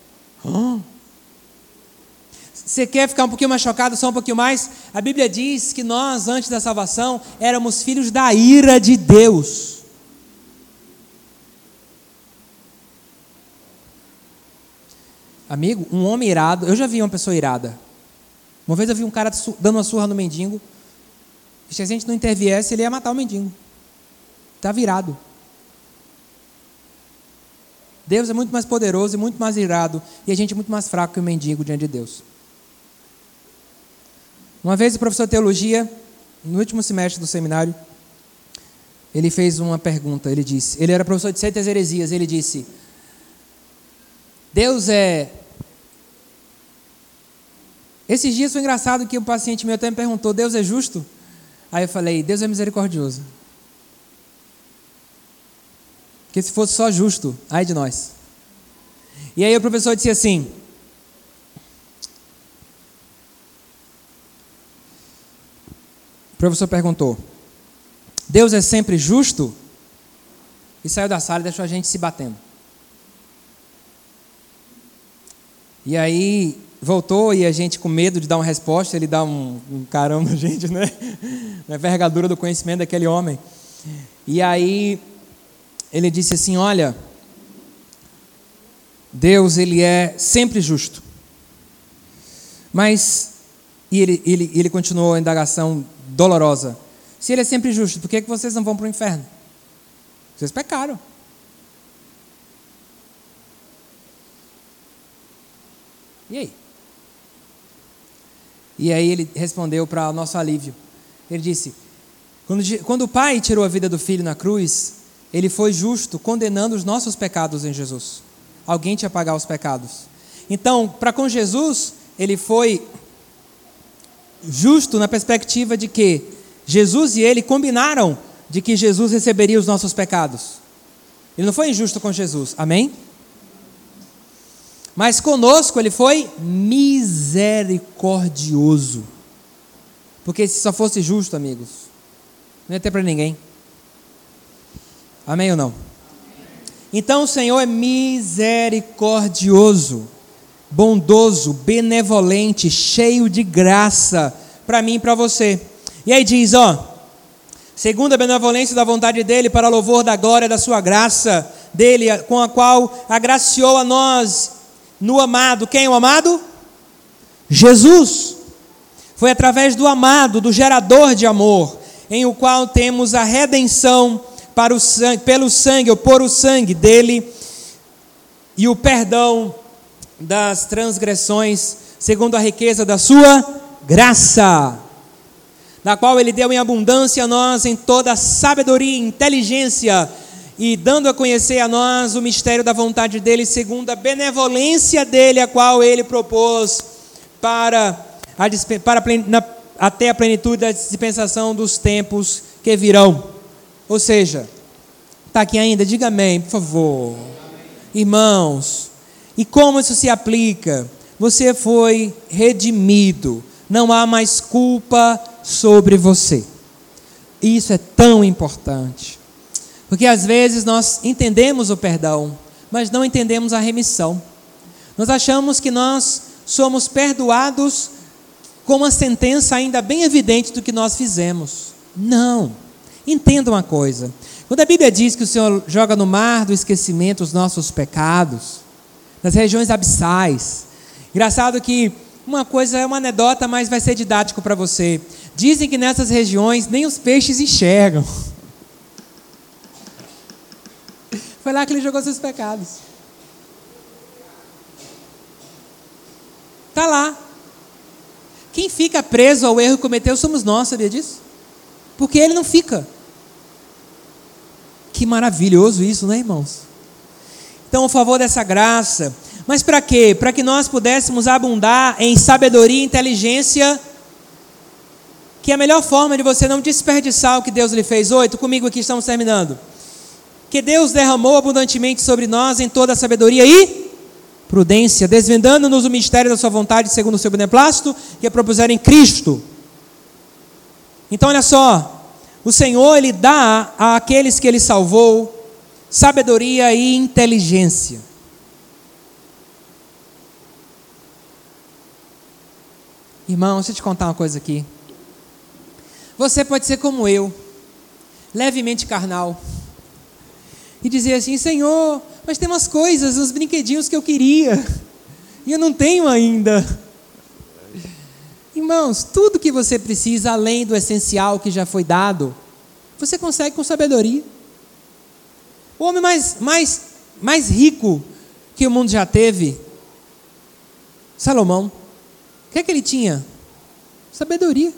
Você quer ficar um pouquinho mais chocado, só um pouquinho mais? A Bíblia diz que nós, antes da salvação, éramos filhos da ira de Deus. Amigo, um homem irado, eu já vi uma pessoa irada. Uma vez eu vi um cara dando uma surra no mendigo, e se a gente não interviesse, ele ia matar o mendigo. Estava irado. Deus é muito mais poderoso e muito mais irado, e a gente é muito mais fraco que o mendigo diante de Deus. Uma vez o professor de teologia, no último semestre do seminário, ele fez uma pergunta, ele disse, ele era professor de 7 heresias, ele disse, Deus é... Esses dias foi engraçado que um paciente meu até me perguntou, Deus é justo? Aí eu falei, Deus é misericordioso. Porque se fosse só justo, ai de nós. E aí o professor disse assim, o professor perguntou, Deus é sempre justo? E saiu da sala e deixou a gente se batendo. E aí voltou e a gente com medo de dar uma resposta, ele dá um carão na gente, né? Na envergadura do conhecimento daquele homem. E aí ele disse assim: olha, Deus, ele é sempre justo. Mas, e ele continuou a indagação dolorosa: se ele é sempre justo, por que vocês não vão para o inferno? Vocês pecaram. E aí? E aí ele respondeu para o nosso alívio. Ele disse: quando o Pai tirou a vida do Filho na cruz, ele foi justo, condenando os nossos pecados em Jesus. Alguém tinha que pagar os pecados. Então, para com Jesus, ele foi justo na perspectiva de que Jesus e ele combinaram de que Jesus receberia os nossos pecados. Ele não foi injusto com Jesus, amém? Mas conosco ele foi misericordioso. Porque se só fosse justo, amigos, não ia ter para ninguém. Amém ou não? Então o Senhor é misericordioso, bondoso, benevolente, cheio de graça para mim e para você. E aí diz, segundo a benevolência da vontade dele, para louvor da glória da sua graça, dele, com a qual agraciou a nós no amado. Quem é o amado? Jesus. Foi através do amado, do gerador de amor, em o qual temos a redenção para o sangue, pelo sangue, ou por o sangue dele, e o perdão das transgressões, segundo a riqueza da sua graça, na qual ele deu em abundância a nós em toda sabedoria e inteligência, e dando a conhecer a nós o mistério da vontade dele, segundo a benevolência dele, a qual ele propôs até a plenitude da dispensação dos tempos que virão. Ou seja, está aqui ainda? Diga amém, por favor. Amém. Irmãos, e como isso se aplica? Você foi redimido, não há mais culpa sobre você. Isso é tão importante, porque às vezes nós entendemos o perdão, mas não entendemos a remissão. Nós achamos que nós somos perdoados com uma sentença ainda bem evidente do que nós fizemos. Não. Entenda uma coisa: quando a Bíblia diz que o Senhor joga no mar do esquecimento os nossos pecados, nas regiões abissais, engraçado que uma coisa é uma anedota, mas vai ser didático para você. Dizem que nessas regiões nem os peixes enxergam. Foi lá que ele jogou seus pecados. Está lá. Quem fica preso ao erro que cometeu somos nós, sabia disso? Porque ele não fica. Que maravilhoso isso, né, irmãos? Então, a favor dessa graça. Mas para quê? Para que nós pudéssemos abundar em sabedoria e inteligência, que é a melhor forma de você não desperdiçar o que Deus lhe fez. 8, comigo aqui, estamos terminando. Que Deus derramou abundantemente sobre nós em toda a sabedoria e prudência, desvendando-nos o mistério da sua vontade, segundo o seu beneplácito, que propuseram em Cristo. Então, olha só. O Senhor, ele dá àqueles que ele salvou sabedoria e inteligência. Irmão, deixa eu te contar uma coisa aqui. Você pode ser como eu, levemente carnal, e dizer assim: Senhor, mas tem umas coisas, uns brinquedinhos que eu queria, e eu não tenho ainda. Irmãos, tudo que você precisa, além do essencial que já foi dado, você consegue com sabedoria. O homem mais rico que o mundo já teve, Salomão, o que é que ele tinha? Sabedoria.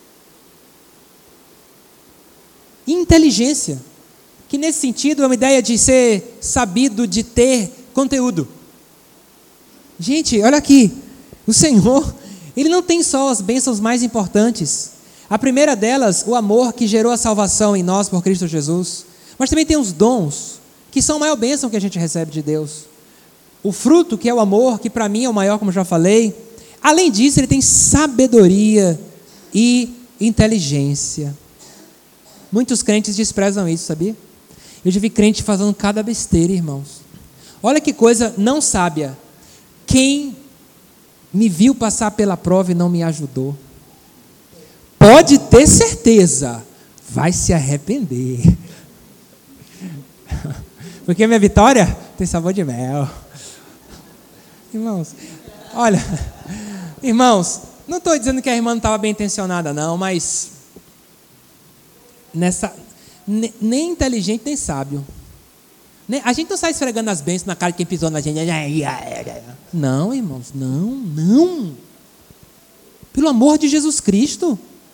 Inteligência, que nesse sentido é uma ideia de ser sabido, de ter conteúdo. Gente, olha aqui, o Senhor, ele não tem só as bênçãos mais importantes. A primeira delas, o amor que gerou a salvação em nós por Cristo Jesus. Mas também tem os dons, que são a maior bênção que a gente recebe de Deus. O fruto, que é o amor, que para mim é o maior, como já falei. Além disso, ele tem sabedoria e inteligência. Muitos crentes desprezam isso, sabia? Eu já vi crente fazendo cada besteira, irmãos. Olha que coisa não sábia. Quem me viu passar pela prova e não me ajudou, pode ter certeza, vai se arrepender. Porque minha vitória tem sabor de mel. Irmãos, olha, irmãos, não estou dizendo que a irmã não estava bem intencionada não, mas nem inteligente nem sábio. A gente não sai esfregando as bênçãos na cara de quem pisou na gente. Não, irmãos, não. Pelo amor de Jesus Cristo.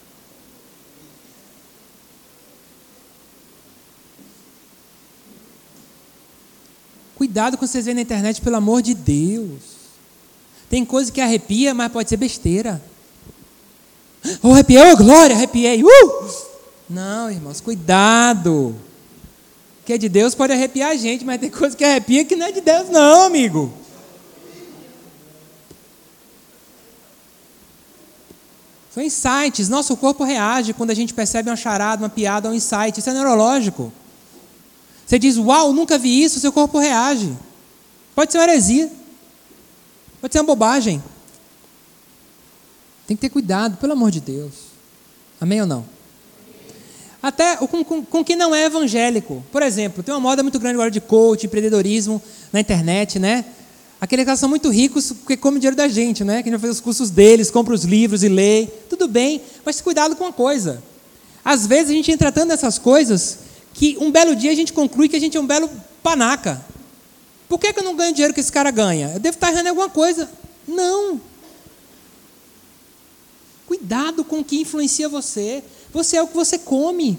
Cuidado com o que vocês veem na internet, pelo amor de Deus. Tem coisa que arrepia, mas pode ser besteira. Oh, arrepiei, oh, glória, arrepiei. Não, irmãos, cuidado. Que é de Deus pode arrepiar a gente, mas tem coisa que arrepia que não é de Deus não, amigo. São insights. Nosso corpo reage quando a gente percebe uma charada, uma piada, um insight. Isso é neurológico. Você diz, uau, nunca vi isso, seu corpo reage. Pode ser uma heresia. Pode ser uma bobagem. Tem que ter cuidado, pelo amor de Deus. Amém ou não? Até com quem não é evangélico. Por exemplo, tem uma moda muito grande agora de coach, empreendedorismo na internet, né? Aqueles que são muito ricos porque comem dinheiro da gente, né? Que a gente vai fazer os cursos deles, compra os livros e lê. Tudo bem, mas cuidado com uma coisa. Às vezes a gente entra tanto nessas coisas que um belo dia a gente conclui que a gente é um belo panaca. Por que eu não ganho o dinheiro que esse cara ganha? Eu devo estar errando em alguma coisa. Não. Cuidado com o que influencia você. Você é o que você come.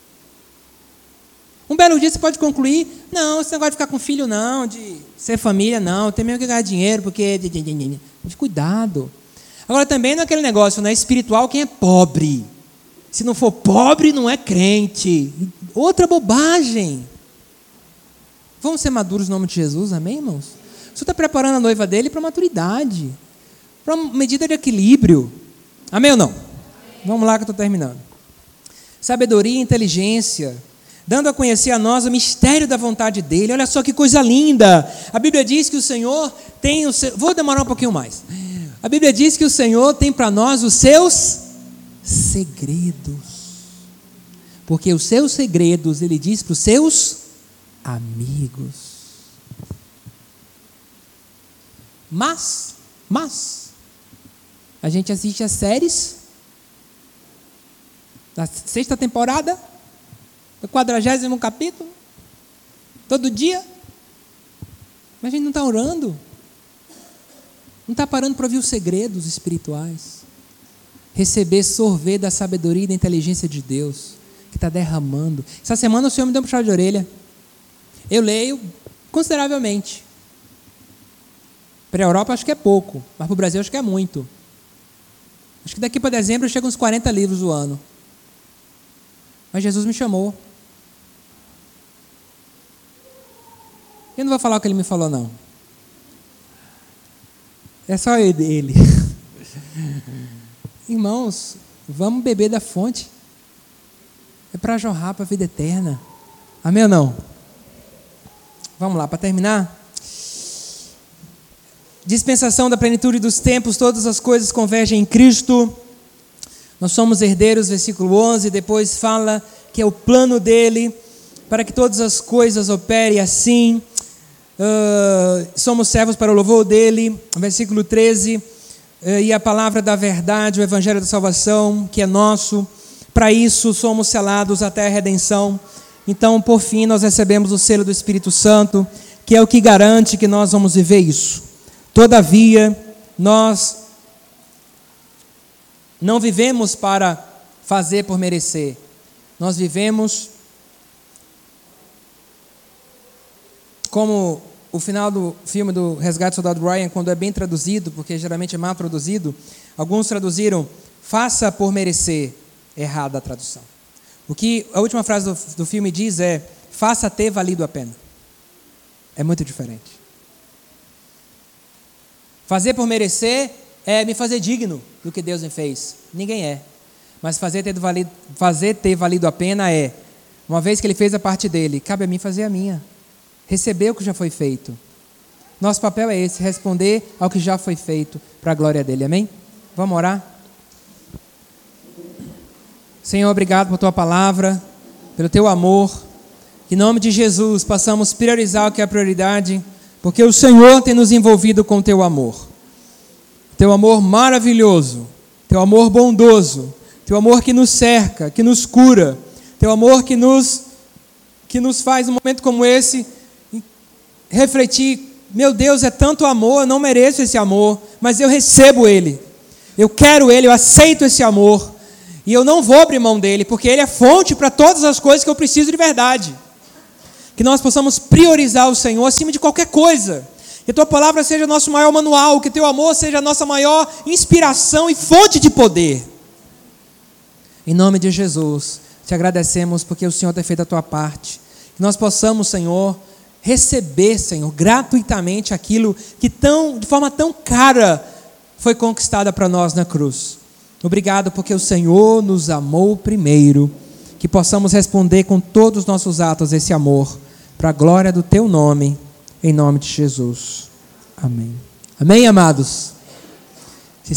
Um belo dia você pode concluir, não, esse negócio de ficar com filho não, de ser família não, tem mesmo que ganhar dinheiro, porque... Cuidado. Agora também não é aquele negócio, né, espiritual, quem é pobre. Se não for pobre, não é crente. Outra bobagem. Vamos ser maduros no nome de Jesus, amém, irmãos? O Senhor está preparando a noiva dele para maturidade, para uma medida de equilíbrio. Amém ou não? Amém. Vamos lá que eu estou terminando. Sabedoria e inteligência, dando a conhecer a nós o mistério da vontade dele. Olha só que coisa linda. A Bíblia diz que o Senhor tem o seu... Vou demorar um pouquinho mais. A Bíblia diz que o Senhor tem para nós os seus segredos. Porque os seus segredos, ele diz para os seus amigos. Mas, a gente assiste as séries da 6ª temporada, do 40º capítulo, todo dia, mas a gente não está orando, não está parando para ouvir os segredos espirituais, receber, sorver da sabedoria e da inteligência de Deus, que está derramando. Essa semana o Senhor me deu um puxão de orelha. Eu leio consideravelmente. Para a Europa acho que é pouco, mas para o Brasil acho que é muito. Acho que daqui para dezembro chega uns 40 livros o ano. Mas Jesus me chamou. Eu não vou falar o que ele me falou, não. É só ele. Irmãos, vamos beber da fonte. É para jorrar para a vida eterna. Amém ou não? Vamos lá, para terminar. Dispensação da plenitude dos tempos, todas as coisas convergem em Cristo. Nós somos herdeiros, versículo 11, depois fala que é o plano dele, para que todas as coisas operem assim. Somos servos para o louvor dele, versículo 13, e a palavra da verdade, o evangelho da salvação, que é nosso. Para isso somos selados até a redenção. Então, por fim, nós recebemos o selo do Espírito Santo, que é o que garante que nós vamos viver isso. Todavia, nós não vivemos para fazer por merecer. Nós vivemos como o final do filme do Resgate do Soldado Ryan, quando é bem traduzido, porque geralmente é mal traduzido. Alguns traduziram, faça por merecer. Errada a tradução. O que a última frase do filme diz é, faça ter valido a pena. É muito diferente. Fazer por merecer é me fazer digno do que Deus me fez. Ninguém é. Mas fazer ter valido a pena é, uma vez que Ele fez a parte dele, cabe a mim fazer a minha. Receber o que já foi feito. Nosso papel é esse, responder ao que já foi feito para a glória dele, amém? Vamos orar? Senhor, obrigado por tua palavra, pelo teu amor. Em nome de Jesus, possamos priorizar o que é a prioridade, porque o Senhor tem nos envolvido com o teu amor. Teu amor maravilhoso, teu amor bondoso, teu amor que nos cerca, que nos cura, teu amor que nos faz, num momento como esse, refletir: meu Deus, é tanto amor, eu não mereço esse amor, mas eu recebo ele, eu quero ele, eu aceito esse amor, e eu não vou abrir mão dele, porque ele é fonte para todas as coisas que eu preciso de verdade. Que nós possamos priorizar o Senhor acima de qualquer coisa, que a tua palavra seja nosso maior manual, que teu amor seja a nossa maior inspiração e fonte de poder. Em nome de Jesus, te agradecemos porque o Senhor tem feito a tua parte. Que nós possamos, Senhor, receber, Senhor, gratuitamente aquilo que de forma tão cara foi conquistada para nós na cruz. Obrigado porque o Senhor nos amou primeiro. Que possamos responder com todos os nossos atos esse amor, para a glória do teu nome, em nome de Jesus. Amém. Amém, amados?